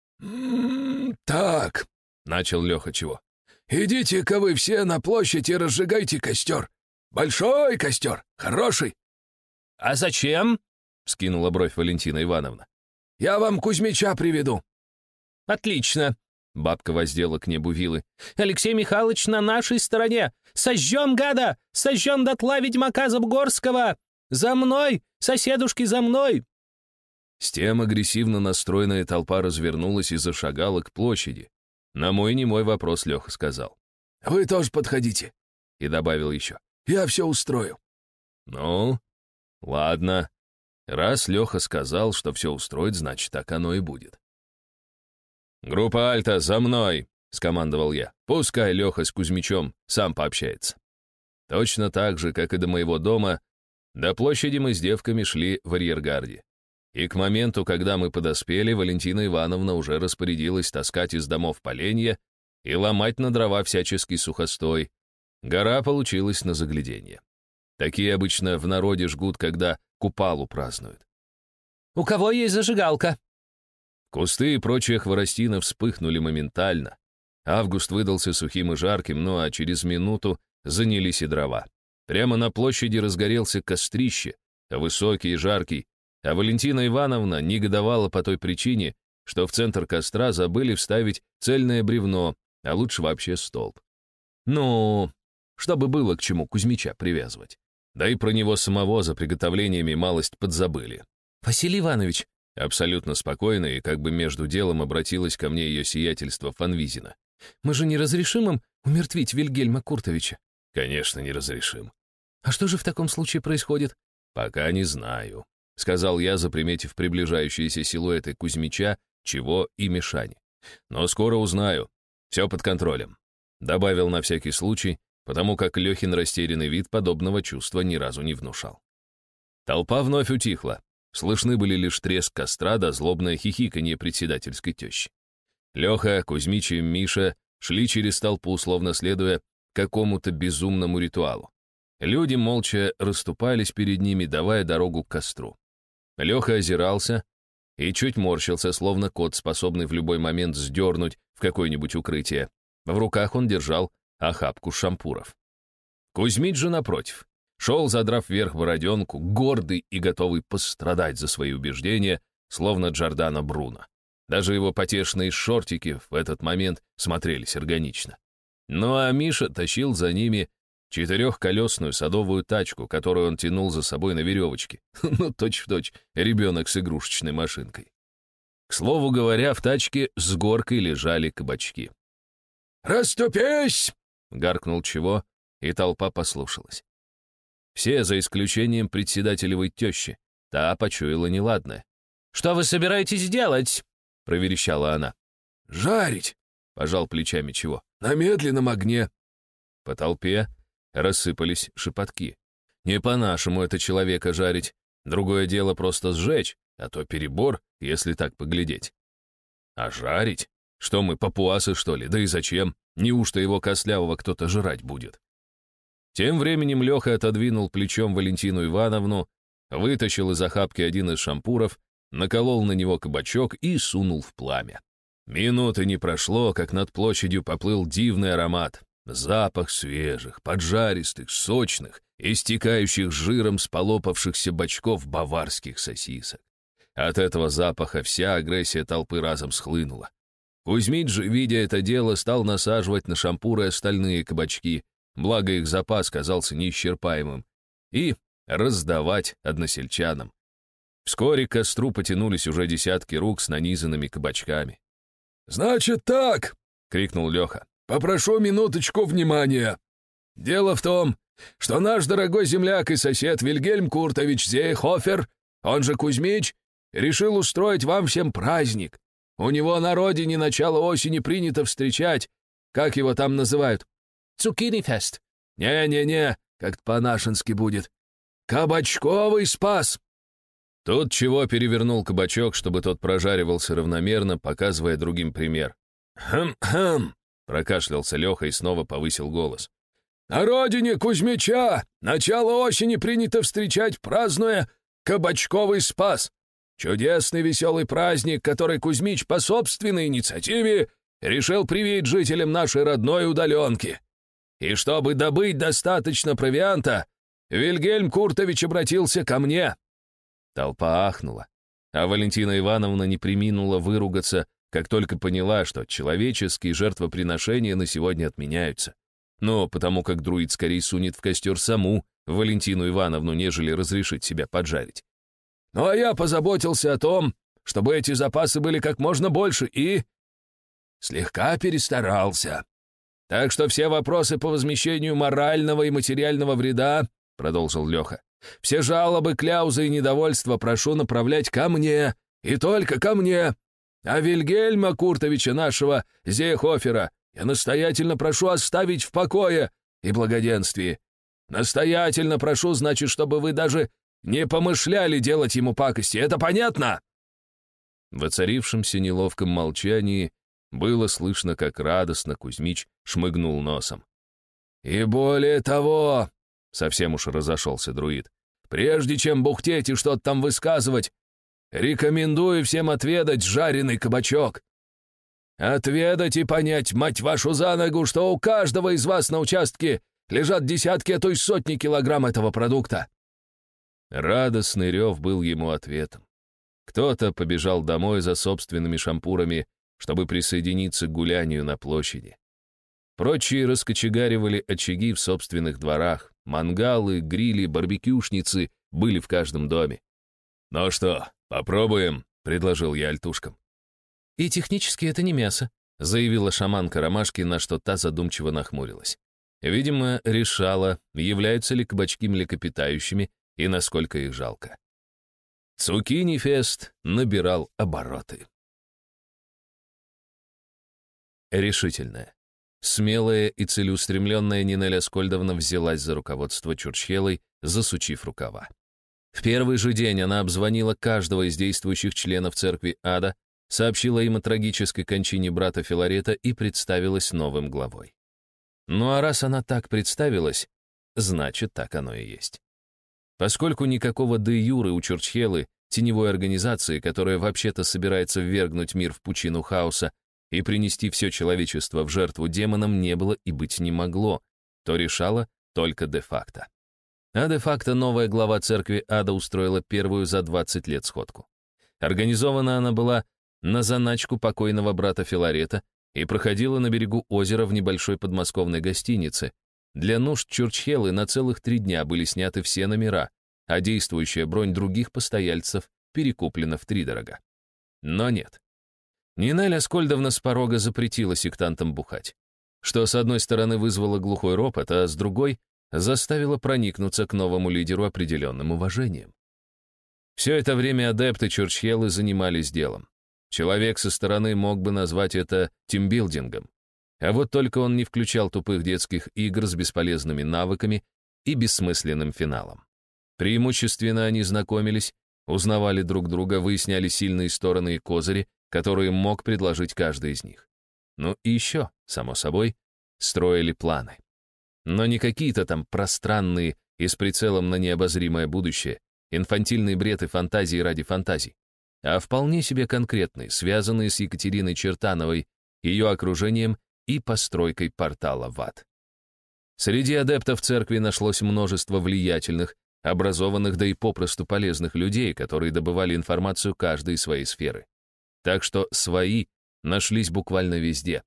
«Так», — начал Леха чего, — «идите-ка вы все на площадь и разжигайте костер. Большой костер, хороший». «А зачем?» — вскинула бровь Валентина Ивановна. «Я вам Кузьмича приведу». «Отлично», — бабка воздела к небу вилы. «Алексей Михайлович на нашей стороне. Сожжем гада! Сожжем дотла ведьмака Забгорского! За мной! Соседушки, за мной!» С тем агрессивно настроенная толпа развернулась и зашагала к площади. На мой немой вопрос Леха сказал. «Вы тоже подходите». И добавил еще. «Я все устрою». «Ну, ладно. Раз Леха сказал, что все устроит, значит, так оно и будет». «Группа Альта, за мной!» — скомандовал я. «Пускай Леха с Кузьмичом сам пообщается». Точно так же, как и до моего дома, до площади мы с девками шли в арьергарде. И к моменту, когда мы подоспели, Валентина Ивановна уже распорядилась таскать из домов поленья и ломать на дрова всяческий сухостой. Гора получилась на загляденье. Такие обычно в народе жгут, когда Купалу празднуют. «У кого есть зажигалка?» Кусты и прочая хворостина вспыхнули моментально. Август выдался сухим и жарким, ну а через минуту занялись и дрова. Прямо на площади разгорелся кострище, высокий и жаркий, а Валентина Ивановна негодовала по той причине, что в центр костра забыли вставить цельное бревно, а лучше вообще столб. Ну, чтобы было к чему Кузьмича привязывать. Да и про него самого за приготовлениями малость подзабыли. «Василий Иванович», абсолютно спокойно и как бы между делом обратилось ко мне ее сиятельство Фанвизина. «мы же не разрешим им умертвить Вильгельма Куртовича?» «Конечно, не разрешим». «А что же в таком случае происходит?» «Пока не знаю», — сказал я, заприметив приближающиеся силуэты Кузьмича, Чего и Мишани. «Но скоро узнаю. Все под контролем», — добавил на всякий случай, потому как Лехин растерянный вид подобного чувства ни разу не внушал. Толпа вновь утихла. Слышны были лишь треск костра да злобное хихиканье председательской тещи. Леха, Кузьмич и Миша шли через толпу, словно следуя какому-то безумному ритуалу. Люди молча расступались перед ними, давая дорогу к костру. Леха озирался и чуть морщился, словно кот, способный в любой момент сдернуть в какое-нибудь укрытие. В руках он держал охапку шампуров. Кузьмич же, напротив, шел, задрав вверх бороденку, гордый и готовый пострадать за свои убеждения, словно Джордано Бруно. Даже его потешные шортики в этот момент смотрелись органично. Ну а Миша тащил за ними 4-колесную садовую тачку, которую он тянул за собой на веревочке. Ну, точь-в-точь, ребенок с игрушечной машинкой. К слову говоря, в тачке с горкой лежали кабачки. «Расступись!» — гаркнул Чего, и толпа послушалась. Все, за исключением председателевой тещи. Та почуяла неладное. «Что вы собираетесь делать?» — проверещала она. «Жарить!» — пожал плечами Чего. «На медленном огне». По толпе рассыпались шепотки. Не по-нашему это человека жарить. Другое дело просто сжечь, а то перебор, если так поглядеть. А жарить? Что мы, папуасы, что ли? Да и зачем? Неужто его костлявого кто-то жрать будет? Тем временем Леха отодвинул плечом Валентину Ивановну, вытащил из охапки один из шампуров, наколол на него кабачок и сунул в пламя. Минуты не прошло, как над площадью поплыл дивный аромат. Запах свежих, поджаристых, сочных, истекающих жиром с полопавшихся бочков баварских сосисок. От этого запаха вся агрессия толпы разом схлынула. Кузьмич же, видя это дело, стал насаживать на шампуры остальные кабачки, благо их запас казался неисчерпаемым, и раздавать односельчанам. Вскоре к костру потянулись уже десятки рук с нанизанными кабачками. «Значит так!» — крикнул Леха. «Попрошу минуточку внимания. Дело в том, что наш дорогой земляк и сосед Вильгельм Куртович Зейхофер, он же Кузьмич, решил устроить вам всем праздник. У него на родине начало осени принято встречать, как его там называют? Цукини-фест. Не-не-не, как-то по-нашенски будет. Кабачковый спас!» Тут чего перевернул кабачок, чтобы тот прожаривался равномерно, показывая другим пример. «Хм-хм!» — прокашлялся Леха и снова повысил голос. «На родине Кузьмича начало осени принято встречать, празднуя Кабачковый спас. Чудесный веселый праздник, который Кузьмич по собственной инициативе решил привить жителям нашей родной удаленки. И чтобы добыть достаточно провианта, Вильгельм Куртович обратился ко мне». Толпа ахнула, а Валентина Ивановна не преминула выругаться, как только поняла, что человеческие жертвоприношения на сегодня отменяются. Но потому как друид скорее сунет в костер саму Валентину Ивановну, нежели разрешит себя поджарить. «Ну а я позаботился о том, чтобы эти запасы были как можно больше и слегка перестарался. Так что все вопросы по возмещению морального и материального вреда, — продолжил Леха, — все жалобы, кляузы и недовольства прошу направлять ко мне, и только ко мне. А Вильгельма Куртовича нашего Зейхофера я настоятельно прошу оставить в покое и благоденствии. Настоятельно прошу, значит, чтобы вы даже не помышляли делать ему пакости. Это понятно?» В воцарившемся неловком молчании было слышно, как радостно Кузьмич шмыгнул носом. «И более того, — совсем уж разошелся друид, — прежде чем бухтеть и что-то там высказывать, рекомендую всем отведать жареный кабачок. Отведать и понять, мать вашу за ногу, что у каждого из вас на участке лежат десятки, а то и сотни килограмм этого продукта». Радостный рев был ему ответом. Кто-то побежал домой за собственными шампурами, чтобы присоединиться к гулянию на площади. Прочие раскочегаривали очаги в собственных дворах, мангалы, грили, барбекюшницы были в каждом доме. «Ну что, попробуем?» — предложил я альтушкам. «И технически это не мясо», — заявила шаманка Ромашки, на что та задумчиво нахмурилась. Видимо, решала, являются ли кабачки млекопитающими и насколько их жалко. Цукини-фест набирал обороты. Решительная, смелая и целеустремленная Нинель Аскольдовна взялась за руководство Чурчхелой, засучив рукава. В первый же день она обзвонила каждого из действующих членов церкви Ада, сообщила им о трагической кончине брата Филарета и представилась новым главой. Ну а раз она так представилась, значит, так оно и есть. Поскольку никакого де-юре у Чурчхелы, теневой организации, которая вообще-то собирается ввергнуть мир в пучину хаоса и принести все человечество в жертву демонам, не было и быть не могло, то решала только де-факто. А де-факто новая глава церкви Ада устроила первую за 20 лет сходку. Организована она была на заначку покойного брата Филарета и проходила на берегу озера в небольшой подмосковной гостинице. Для нужд Чурчхелы на целых 3 дня были сняты все номера, а действующая бронь других постояльцев перекуплена втридорога. Но нет. Нинель Аскольдовна с порога запретила сектантам бухать, что с одной стороны вызвало глухой ропот, а с другой заставило проникнуться к новому лидеру определенным уважением. Все это время адепты Чурчхелы занимались делом. Человек со стороны мог бы назвать это тимбилдингом. А вот только он не включал тупых детских игр с бесполезными навыками и бессмысленным финалом. Преимущественно они знакомились, узнавали друг друга, выясняли сильные стороны и козыри, которые мог предложить каждый из них. Ну и еще, само собой, строили планы. Но не какие-то там пространные и с прицелом на необозримое будущее, инфантильный бред и фантазии ради фантазий, а вполне себе конкретные, связанные с Екатериной Чертановой, ее окружением и постройкой портала в ад. Среди адептов церкви нашлось множество влиятельных, образованных, да и попросту полезных людей, которые добывали информацию каждой из своей сферы. Так что свои нашлись буквально везде.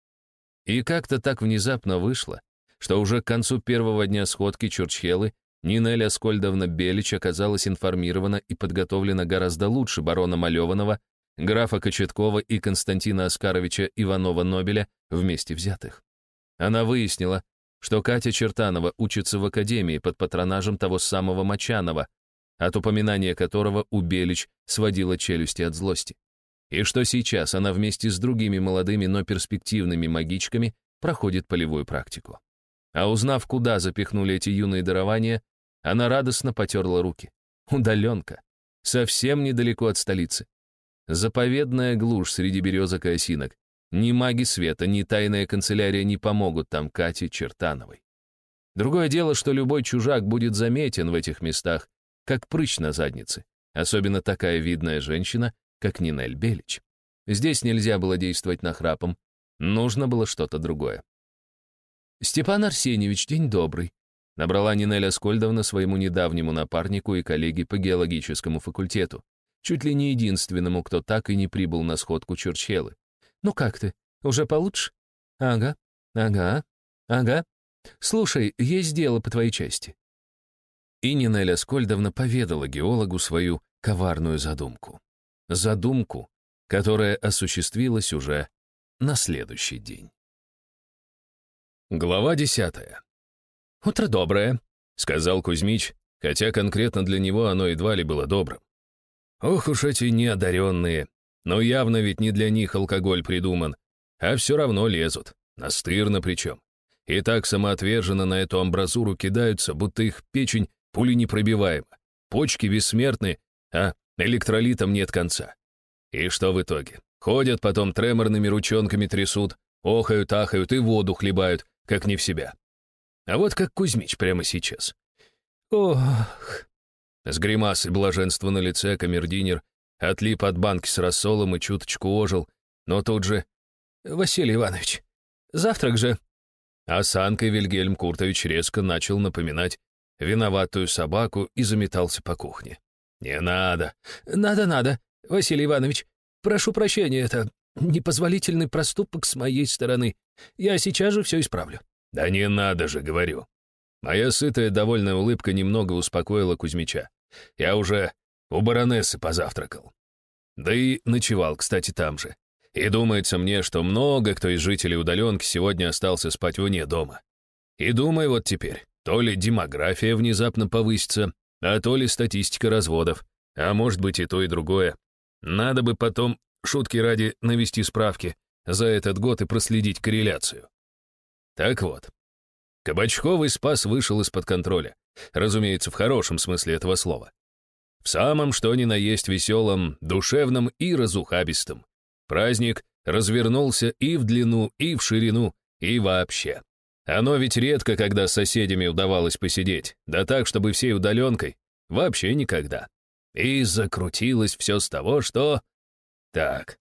И как-то так внезапно вышло, что уже к концу первого дня сходки Чурчхелы Нинель Аскольдовна Белич оказалась информирована и подготовлена гораздо лучше барона Малеванова графа Кочеткова и Константина Оскаровича Иванова-Нобеля вместе взятых. Она выяснила, что Катя Чертанова учится в академии под патронажем того самого Мочанова, от упоминания которого у Белич сводила челюсти от злости. И что сейчас она вместе с другими молодыми, но перспективными магичками проходит полевую практику. А узнав, куда запихнули эти юные дарования, она радостно потерла руки. Удаленка. Совсем недалеко от столицы. Заповедная глушь среди березок и осинок. Ни маги света, ни тайная канцелярия не помогут там Кате Чертановой. Другое дело, что любой чужак будет заметен в этих местах, как прыщ на заднице, особенно такая видная женщина, как Нинель Белич. Здесь нельзя было действовать нахрапом, нужно было что-то другое. «Степан Арсеньевич, день добрый», набрала Нинель Аскольдовна своему недавнему напарнику и коллеге по геологическому факультету, чуть ли не единственному, кто так и не прибыл на сходку Чурчхелы. «Ну как ты? Уже получше?» «Ага. Слушай, есть дело по твоей части». И Нинель Аскольдовна поведала геологу свою коварную задумку. Задумку, которая осуществилась уже на следующий день. Глава 10. «Утро доброе», — сказал Кузьмич, хотя конкретно для него оно едва ли было добрым. Ох уж эти неодаренные, но явно ведь не для них алкоголь придуман, а все равно лезут, настырно причем. И так самоотверженно на эту амбразуру кидаются, будто их печень пуленепробиваема, почки бессмертны, а электролитам нет конца. И что в итоге? Ходят потом треморными ручонками трясут, охают, ахают и воду хлебают, как не в себя. А вот как Кузьмич прямо сейчас. Ох! С гримасой блаженства на лице камердинер отлип от банки с рассолом и чуточку ожил, но тут же: «Василий Иванович, завтрак же!» Осанкой Вильгельм Куртович резко начал напоминать виноватую собаку и заметался по кухне. «Не надо!» «Надо, Василий Иванович. Прошу прощения, это непозволительный проступок с моей стороны. Я сейчас же все исправлю». «Да не надо же, говорю». Моя сытая, довольная улыбка немного успокоила Кузьмича. Я уже у баронессы позавтракал. Да и ночевал, кстати, там же. И думается мне, что много кто из жителей удаленки сегодня остался спать вне дома. И думаю вот теперь, то ли демография внезапно повысится, а то ли статистика разводов, а может быть и то, и другое. Надо бы потом, шутки ради, навести справки за этот год и проследить корреляцию. Так вот, Кабачковый спас вышел из-под контроля, разумеется, в хорошем смысле этого слова. В самом что ни на есть веселом, душевном и разухабистом. Праздник развернулся и в длину, и в ширину, и вообще. Оно ведь редко, когда с соседями удавалось посидеть, да так, чтобы всей удаленкой, вообще никогда. И закрутилось все с того, что... Так,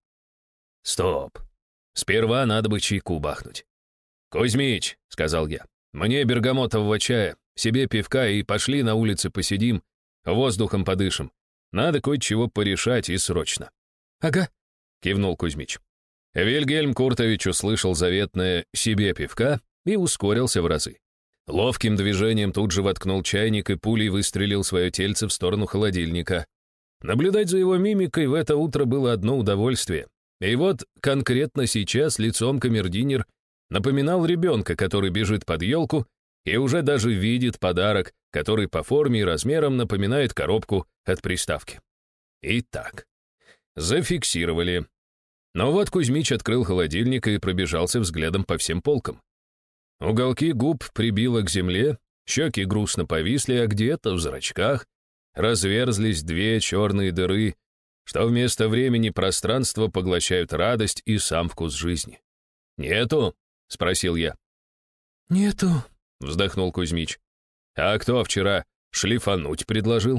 стоп. Сперва надо бы чайку бахнуть. «Кузьмич», — сказал я, — «мне бергамотового чая, себе пивка и пошли на улице посидим, воздухом подышим. Надо кое-чего порешать и срочно». «Ага», — кивнул Кузьмич. Вильгельм Куртович услышал заветное «себе пивка» и ускорился в разы. Ловким движением тут же воткнул чайник и пулей выстрелил свое тельце в сторону холодильника. Наблюдать за его мимикой в это утро было одно удовольствие. И вот конкретно сейчас лицом камердинер напоминал ребенка, который бежит под елку и уже даже видит подарок, который по форме и размерам напоминает коробку от приставки. Итак, зафиксировали. Но вот Кузьмич открыл холодильник и пробежался взглядом по всем полкам. Уголки губ прибило к земле, щеки грустно повисли, а где-то в зрачках разверзлись две черные дыры, что вместо времени пространства поглощают радость и сам вкус жизни. «Нету?» — спросил я. «Нету», — вздохнул Кузьмич. «А кто вчера шлифануть предложил?»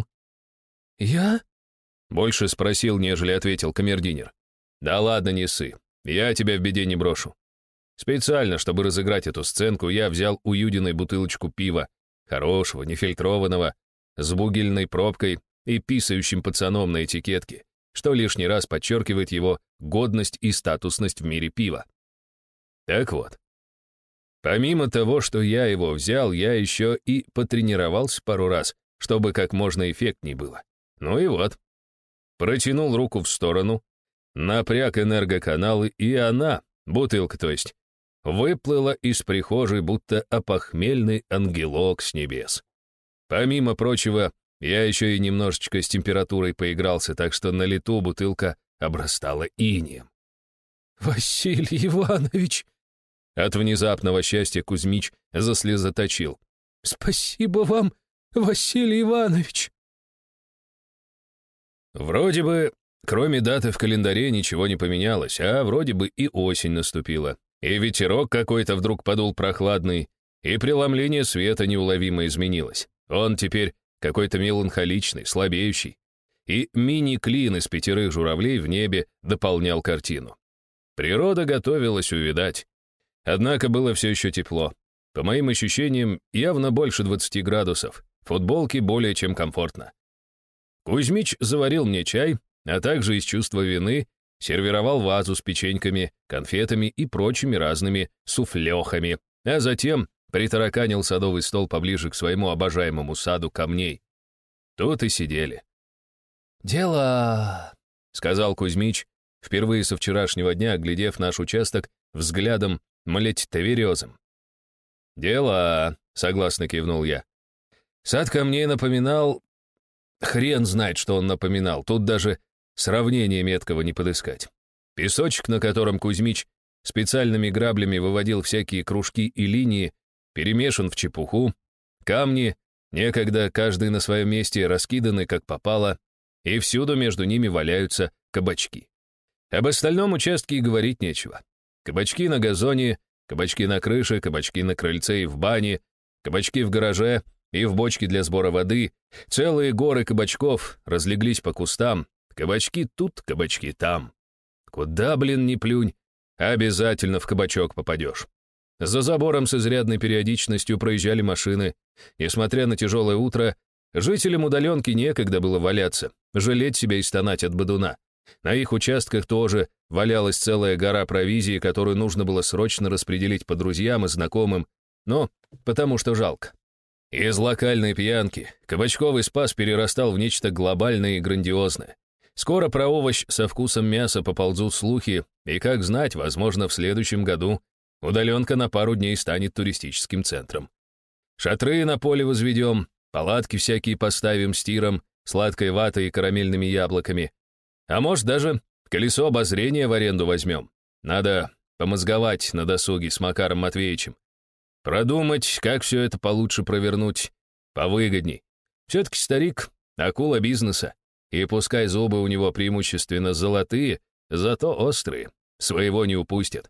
«Я?» — больше спросил, нежели ответил камердинер. «Да ладно, не ссы, я тебя в беде не брошу. Специально, чтобы разыграть эту сценку, я взял у Юдиной бутылочку пива, хорошего, нефильтрованного, с бугельной пробкой и писающим пацаном на этикетке, что лишний раз подчеркивает его годность и статусность в мире пива. Так вот, помимо того, что я его взял, я еще и потренировался пару раз, чтобы как можно эффектней было. Ну и вот. Протянул руку в сторону, напряг энергоканалы, и она, бутылка то есть, выплыла из прихожей, будто опохмельный ангелок с небес. Помимо прочего, я еще и немножечко с температурой поигрался, так что на лету бутылка обрастала инеем. «Василий Иванович!» От внезапного счастья Кузьмич заслезоточил. «Спасибо вам, Василий Иванович!» Вроде бы, кроме даты в календаре, ничего не поменялось, а вроде бы и осень наступила. И ветерок какой-то вдруг подул прохладный, и преломление света неуловимо изменилось. Он теперь какой-то меланхоличный, слабеющий. И мини-клин из 5 журавлей в небе дополнял картину. Природа готовилась увядать. Однако было все еще тепло. По моим ощущениям, явно больше 20 градусов. В футболке более чем комфортно. Кузьмич заварил мне чай, а также из чувства вины сервировал вазу с печеньками, конфетами и прочими разными суфлехами, а затем притараканил садовый стол поближе к своему обожаемому саду камней. Тут и сидели. «Дело», — сказал Кузьмич, впервые со вчерашнего дня, оглядев наш участок взглядом млеть-таверезом. «Дело», — согласно кивнул я. Сад камней напоминал... Хрен знает, что он напоминал, тут даже сравнения меткого не подыскать. Песочек, на котором Кузьмич специальными граблями выводил всякие кружки и линии, перемешан в чепуху, камни, некогда каждый на своем месте, раскиданы как попало, и всюду между ними валяются кабачки. Об остальном участке и говорить нечего. Кабачки на газоне, кабачки на крыше, кабачки на крыльце и в бане, кабачки в гараже и в бочке для сбора воды, целые горы кабачков разлеглись по кустам, кабачки тут, кабачки там. Куда, блин, не плюнь, обязательно в кабачок попадешь. За забором с изрядной периодичностью проезжали машины. Несмотря на тяжелое утро, жителям удаленки некогда было валяться, жалеть себя и стонать от бодуна. На их участках тоже валялась целая гора провизии, которую нужно было срочно распределить по друзьям и знакомым, но потому что жалко. Из локальной пьянки кабачковый спас перерастал в нечто глобальное и грандиозное. Скоро про овощ со вкусом мяса поползут слухи, и, как знать, возможно, в следующем году удаленка на пару дней станет туристическим центром. Шатры на поле возведем, палатки всякие поставим с тиром, сладкой ватой и карамельными яблоками. А может, даже колесо обозрения в аренду возьмем. Надо помозговать на досуге с Макаром Матвеевичем. Продумать, как все это получше провернуть, повыгодней. Все-таки старик — акула бизнеса, и пускай зубы у него преимущественно золотые, зато острые, своего не упустят.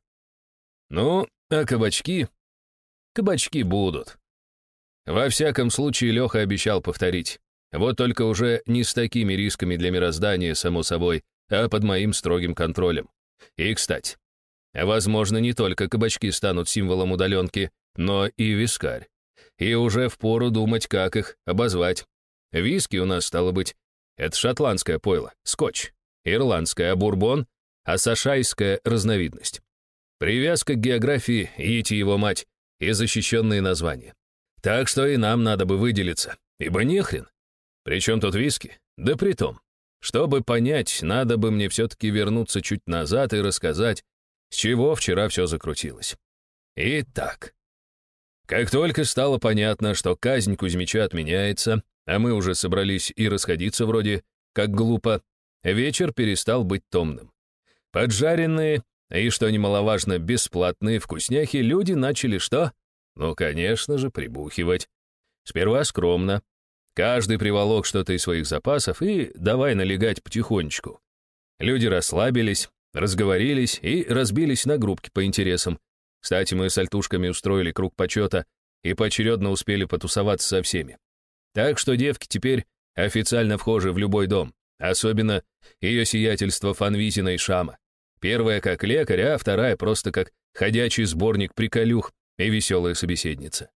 Ну, а кабачки? Кабачки будут. Во всяком случае, Леха обещал повторить. Вот только уже не с такими рисками для мироздания, само собой, а под моим строгим контролем. И, кстати, возможно, не только кабачки станут символом удаленки, но и вискарь. И уже впору думать, как их обозвать. Виски у нас, стало быть, это шотландское пойло, скотч, ирландское, а бурбон — асашайская разновидность. Привязка к географии, ите его мать, и защищенные названия. Так что и нам надо бы выделиться, ибо нехрен. Причем тут виски? Да притом. Чтобы понять, надо бы мне все-таки вернуться чуть назад и рассказать, с чего вчера все закрутилось. Итак, как только стало понятно, что казнь Кузьмича отменяется, а мы уже собрались и расходиться вроде как глупо, вечер перестал быть томным. Поджаренные и, что немаловажно, бесплатные вкусняхи люди начали что? Ну, конечно же, прибухивать. Сперва скромно. Каждый приволок что-то из своих запасов и давай налегать потихонечку. Люди расслабились, разговорились и разбились на группки по интересам. Кстати, мы с альтушками устроили круг почета и поочередно успели потусоваться со всеми. Так что девки теперь официально вхожи в любой дом, особенно ее сиятельство Фанвизина и Шама. Первая как лекарь, а вторая просто как ходячий сборник приколюх и веселая собеседница.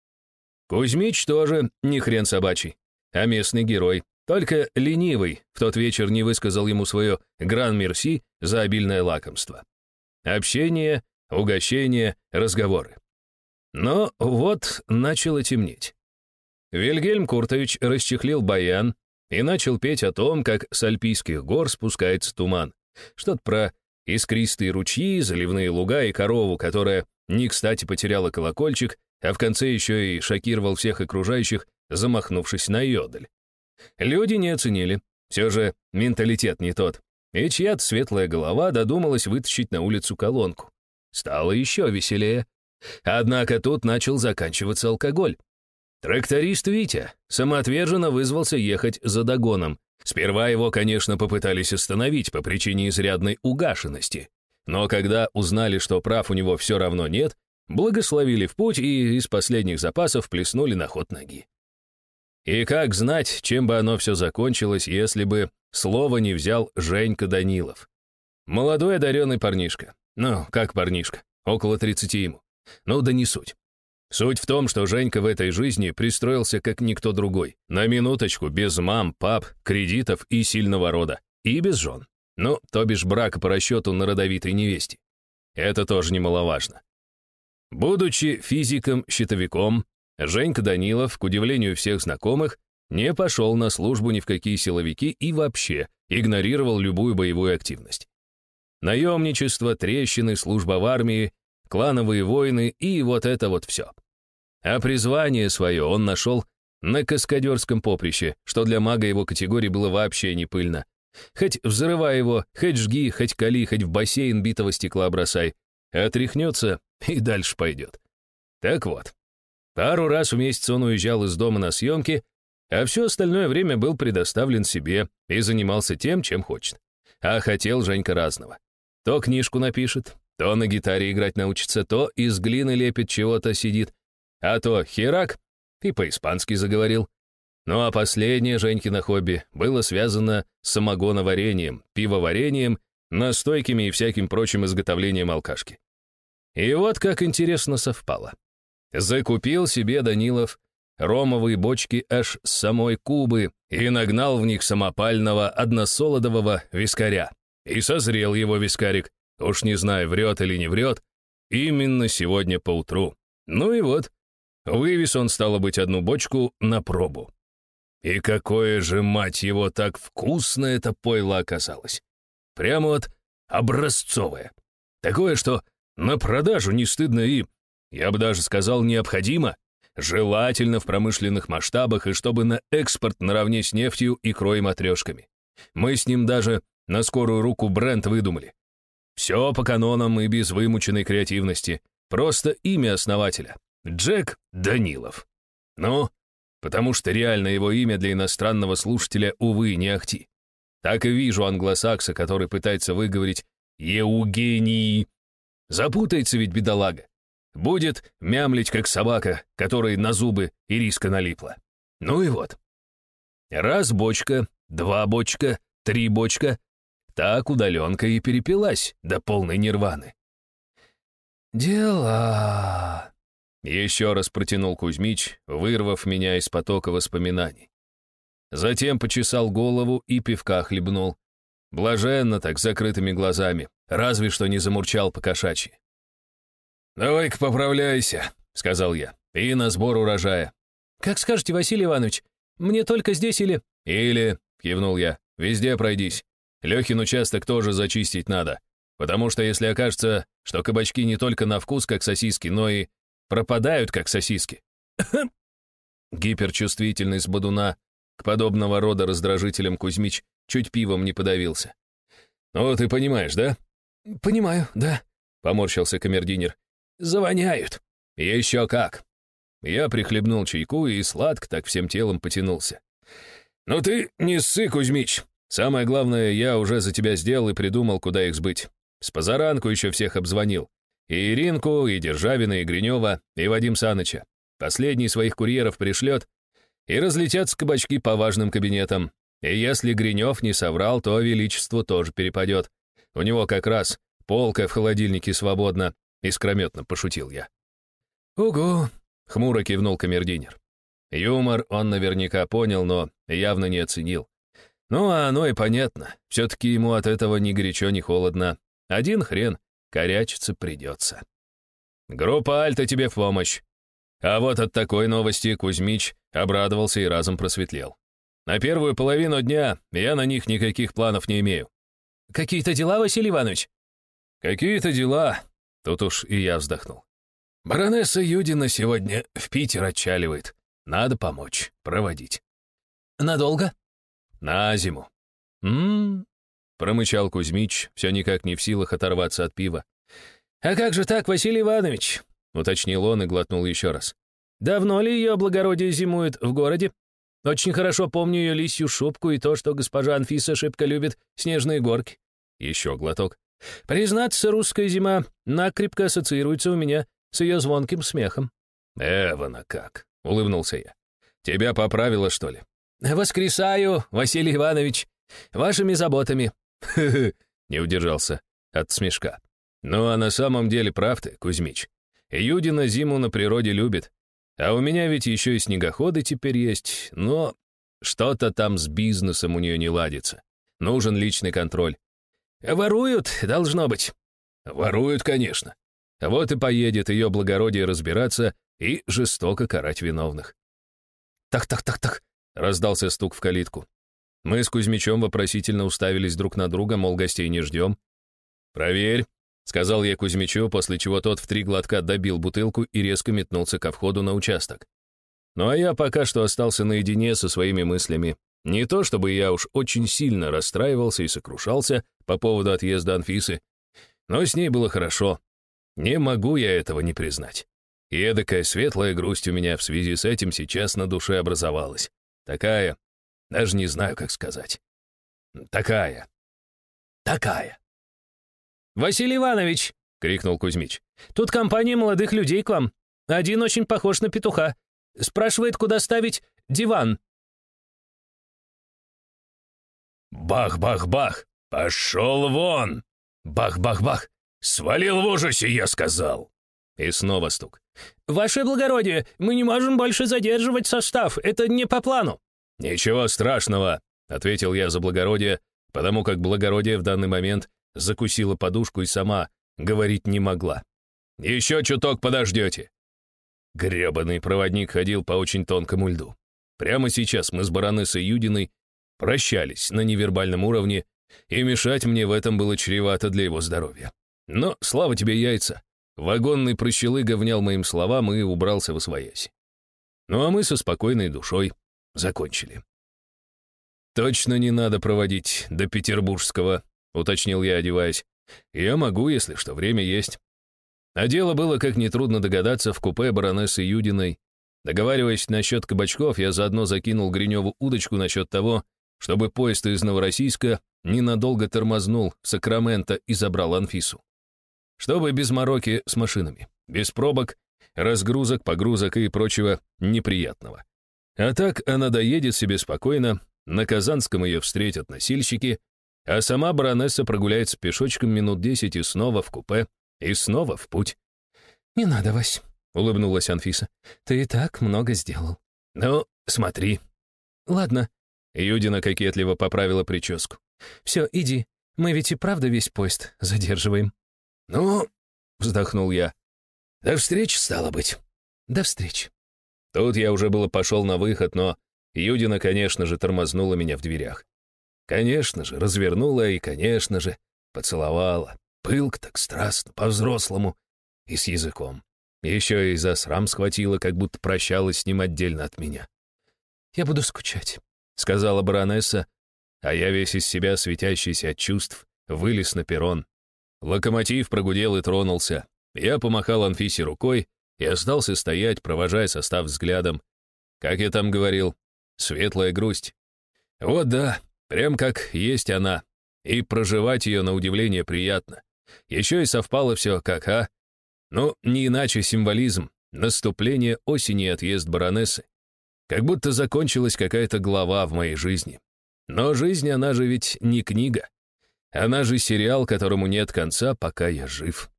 Кузьмич тоже не хрен собачий, а местный герой, только ленивый в тот вечер не высказал ему свое гран-мерси за обильное лакомство. Общение, угощение, разговоры. Но вот начало темнеть. Вильгельм Куртович расчехлил баян и начал петь о том, как с Альпийских гор спускается туман, Что-то про искристые ручьи, заливные луга и корову, которая не кстати потеряла колокольчик, а в конце еще и шокировал всех окружающих, замахнувшись на йодль. Люди не оценили, все же менталитет не тот, и чья-то светлая голова додумалась вытащить на улицу колонку. Стало еще веселее. Однако тут начал заканчиваться алкоголь. Тракторист Витя самоотверженно вызвался ехать за догоном. Сперва его, конечно, попытались остановить по причине изрядной угашенности. Но когда узнали, что прав у него все равно нет, благословили в путь и из последних запасов плеснули на ход ноги. И как знать, чем бы оно все закончилось, если бы слово не взял Женька Данилов. Молодой одаренный парнишка. Ну, как парнишка, около 30 ему. Ну да не суть. Суть в том, что Женька в этой жизни пристроился как никто другой. На минуточку, без мам, пап, кредитов и сильного рода. И без жен. Ну, то бишь брака по расчету на родовитой невесте. Это тоже немаловажно. Будучи физиком-щитовиком, Женька Данилов, к удивлению всех знакомых, не пошел на службу ни в какие силовики и вообще игнорировал любую боевую активность. Наемничество, трещины, служба в армии, клановые войны и вот это вот все. А призвание свое он нашел на каскадерском поприще, что для мага его категории было вообще не пыльно. Хоть взрывай его, хоть жги, хоть кали, хоть в бассейн битого стекла бросай. Отряхнется и дальше пойдет. Так вот, пару раз в месяц он уезжал из дома на съемки, а все остальное время был предоставлен себе и занимался тем, чем хочет. А хотел Женька разного. То книжку напишет, то на гитаре играть научится, то из глины лепит чего-то сидит, а то херак и по-испански заговорил. Ну а последнее Женькино хобби было связано с самогоноварением, пивоварением, настойками и всяким прочим изготовлением алкашки. И вот как интересно совпало. Закупил себе Данилов ромовые бочки аж с самой Кубы и нагнал в них самопального односолодового вискаря. И созрел его вискарик, уж не знаю, врет или не врет, именно сегодня поутру. Ну и вот, вывез он, стало быть, одну бочку на пробу. И какое же, мать его, так вкусно это пойло оказалось. Прямо вот образцовое. Такое, что на продажу не стыдно и, я бы даже сказал, необходимо, желательно в промышленных масштабах и чтобы на экспорт наравне с нефтью, икрой и матрешками. Мы с ним даже на скорую руку бренд выдумали. Все по канонам и без вымученной креативности. Просто имя основателя. Джек Данилов. Ну, потому что реально его имя для иностранного слушателя, увы, не ахти. Так и вижу англосакса, который пытается выговорить «Еугений». Запутается ведь бедолага. Будет мямлить, как собака, которой на зубы ириска налипла. Ну и вот. Раз бочка, два бочка, три бочка. Так удаленка и перепилась до полной нирваны. «Дела...» — еще раз протянул Кузьмич, вырвав меня из потока воспоминаний. Затем почесал голову и пивка хлебнул. Блаженно так, с закрытыми глазами, разве что не замурчал по-кошачьи. «Давай-ка поправляйся», — сказал я, — «и на сбор урожая». «Как скажете, Василий Иванович, мне только здесь или...» «Или», — кивнул я, — «везде пройдись. Лехин участок тоже зачистить надо, потому что если окажется, что кабачки не только на вкус, как сосиски, но и пропадают, как сосиски». Гиперчувствительный с бодуна к подобного рода раздражителям Кузьмич чуть пивом не подавился. «Ну, ты понимаешь, да?» «Понимаю, да», — поморщился камердинер. «Завоняют». «Еще как». Я прихлебнул чайку и сладко так всем телом потянулся. «Ну ты не ссы, Кузьмич. Самое главное, я уже за тебя сделал и придумал, куда их сбыть. С позаранку еще всех обзвонил. И Иринку, и Державина, и Гринева, и Вадим Саныча. Последний своих курьеров пришлет, и разлетятся кабачки по важным кабинетам. И если Гринев не соврал, то Величеству тоже перепадет. У него как раз полка в холодильнике свободна», — искрометно пошутил я. «Ого», — хмуро кивнул камердинер. Юмор он наверняка понял, но явно не оценил. Ну, а оно и понятно. Все-таки ему от этого ни горячо, ни холодно. Один хрен, корячиться придется. Группа Альта тебе в помощь. А вот от такой новости Кузьмич обрадовался и разом просветлел. На первую половину дня я на них никаких планов не имею. какие-то дела, Василий Иванович?» «Какие-то дела», — тут уж и я вздохнул. «Баронесса Юдина сегодня в Питер отчаливает. Надо помочь, проводить». «Надолго?» «На зиму». Промычал Кузьмич, все никак не в силах оторваться от пива. «А как же так, Василий Иванович?» — уточнил он и глотнул еще раз. «Давно ли ее благородие зимует в городе? Очень хорошо помню ее лисью шубку и то, что госпожа Анфиса шибко любит снежные горки». Еще глоток. «Признаться, русская зима накрепко ассоциируется у меня с ее звонким смехом». «Эвана как!» — улыбнулся я. «Тебя поправило, что ли?» «Воскресаю, Василий Иванович, вашими заботами». Не удержался от смешка. «Ну а на самом деле прав ты, Кузьмич. Юдина зиму на природе любит. А у меня ведь еще и снегоходы теперь есть, но что-то там с бизнесом у нее не ладится. Нужен личный контроль». «Воруют, должно быть». «Воруют, конечно. Вот и поедет ее благородие разбираться и жестоко карать виновных». «Так», — раздался стук в калитку. Мы с Кузьмичом вопросительно уставились друг на друга, мол, гостей не ждем. «Проверь», — сказал я Кузьмичу, после чего тот в 3 глотка добил бутылку и резко метнулся ко входу на участок. Ну а я пока что остался наедине со своими мыслями. Не то чтобы я уж очень сильно расстраивался и сокрушался по поводу отъезда Анфисы, но с ней было хорошо. Не могу я этого не признать. И эдакая светлая грусть у меня в связи с этим сейчас на душе образовалась. Такая, даже не знаю, как сказать. Такая. «Василий Иванович!» — крикнул Кузьмич. «Тут компания молодых людей к вам. Один очень похож на петуха. Спрашивает, куда ставить диван». Бах-бах-бах! Пошел вон! Бах-бах-бах! Свалил в ужасе, я сказал! И снова стук. «Ваше благородие, мы не можем больше задерживать состав. Это не по плану». «Ничего страшного», — ответил я за благородие, потому как благородие в данный момент закусила подушку и сама говорить не могла. «Еще чуток подождете». Гребаный проводник ходил по очень тонкому льду. Прямо сейчас мы с баронессой Юдиной прощались на невербальном уровне, и мешать мне в этом было чревато для его здоровья. Но, слава тебе, яйца, вагонный прощелыга внял моим словам и убрался восвоясь. Ну а мы со спокойной душой закончили. «Точно не надо проводить до Петербургского», — уточнил я, одеваясь. «Я могу, если что, время есть». А дело было, как нетрудно догадаться, в купе баронессы Юдиной. Договариваясь насчет кабачков, я заодно закинул Гриневу удочку насчет того, чтобы поезд из Новороссийска ненадолго тормознул в Сакраменто и забрал Анфису. Чтобы без мороки с машинами, без пробок, разгрузок, погрузок и прочего неприятного. А так она доедет себе спокойно, на Казанском ее встретят носильщики, а сама баронесса прогуляется пешочком минут 10 и снова в купе, и снова в путь. «Не надо, Вась», — улыбнулась Анфиса. «Ты и так много сделал». «Ну, смотри». «Ладно». Юдина кокетливо поправила прическу. «Все, иди. Мы ведь и правда весь поезд задерживаем». «Ну», — вздохнул я. «До встречи, стало быть». «До встречи». Тут я уже было пошел на выход, но Юдина, конечно же, тормознула меня в дверях. Конечно же, развернула и, конечно же, поцеловала. Пылко так, страстно, по-взрослому и с языком. Еще и за срам схватила, как будто прощалась с ним отдельно от меня. «Я буду скучать», — сказала баронесса, а я весь из себя, светящийся от чувств, вылез на перрон. Локомотив прогудел и тронулся. Я помахал Анфисе рукой и остался стоять, провожая состав взглядом. Как я там говорил, светлая грусть. Вот да, прям как есть она. И проживать ее, на удивление, приятно. Еще и совпало все как, Ну, не иначе символизм, наступление осени и отъезд баронессы. Как будто закончилась какая-то глава в моей жизни. Но жизнь, она же ведь не книга. Она же сериал, которому нет конца, пока я жив.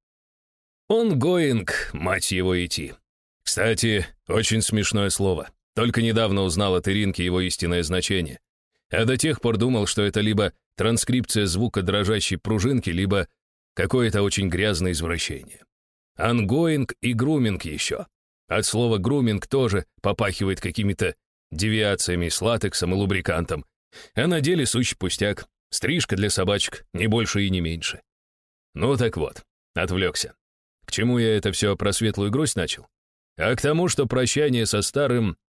Ongoing, мать его, идти. Кстати, очень смешное слово. Только недавно узнал от Иринки его истинное значение. А до тех пор думал, что это либо транскрипция звука дрожащей пружинки, либо какое-то очень грязное извращение. Ongoing и груминг еще. От слова груминг тоже попахивает какими-то девиациями с латексом и лубрикантом. А на деле сущий пустяк. Стрижка для собачек, не больше и не меньше. Ну так вот, отвлекся. К чему я это все про светлую грусть начал? А к тому, что прощание со старым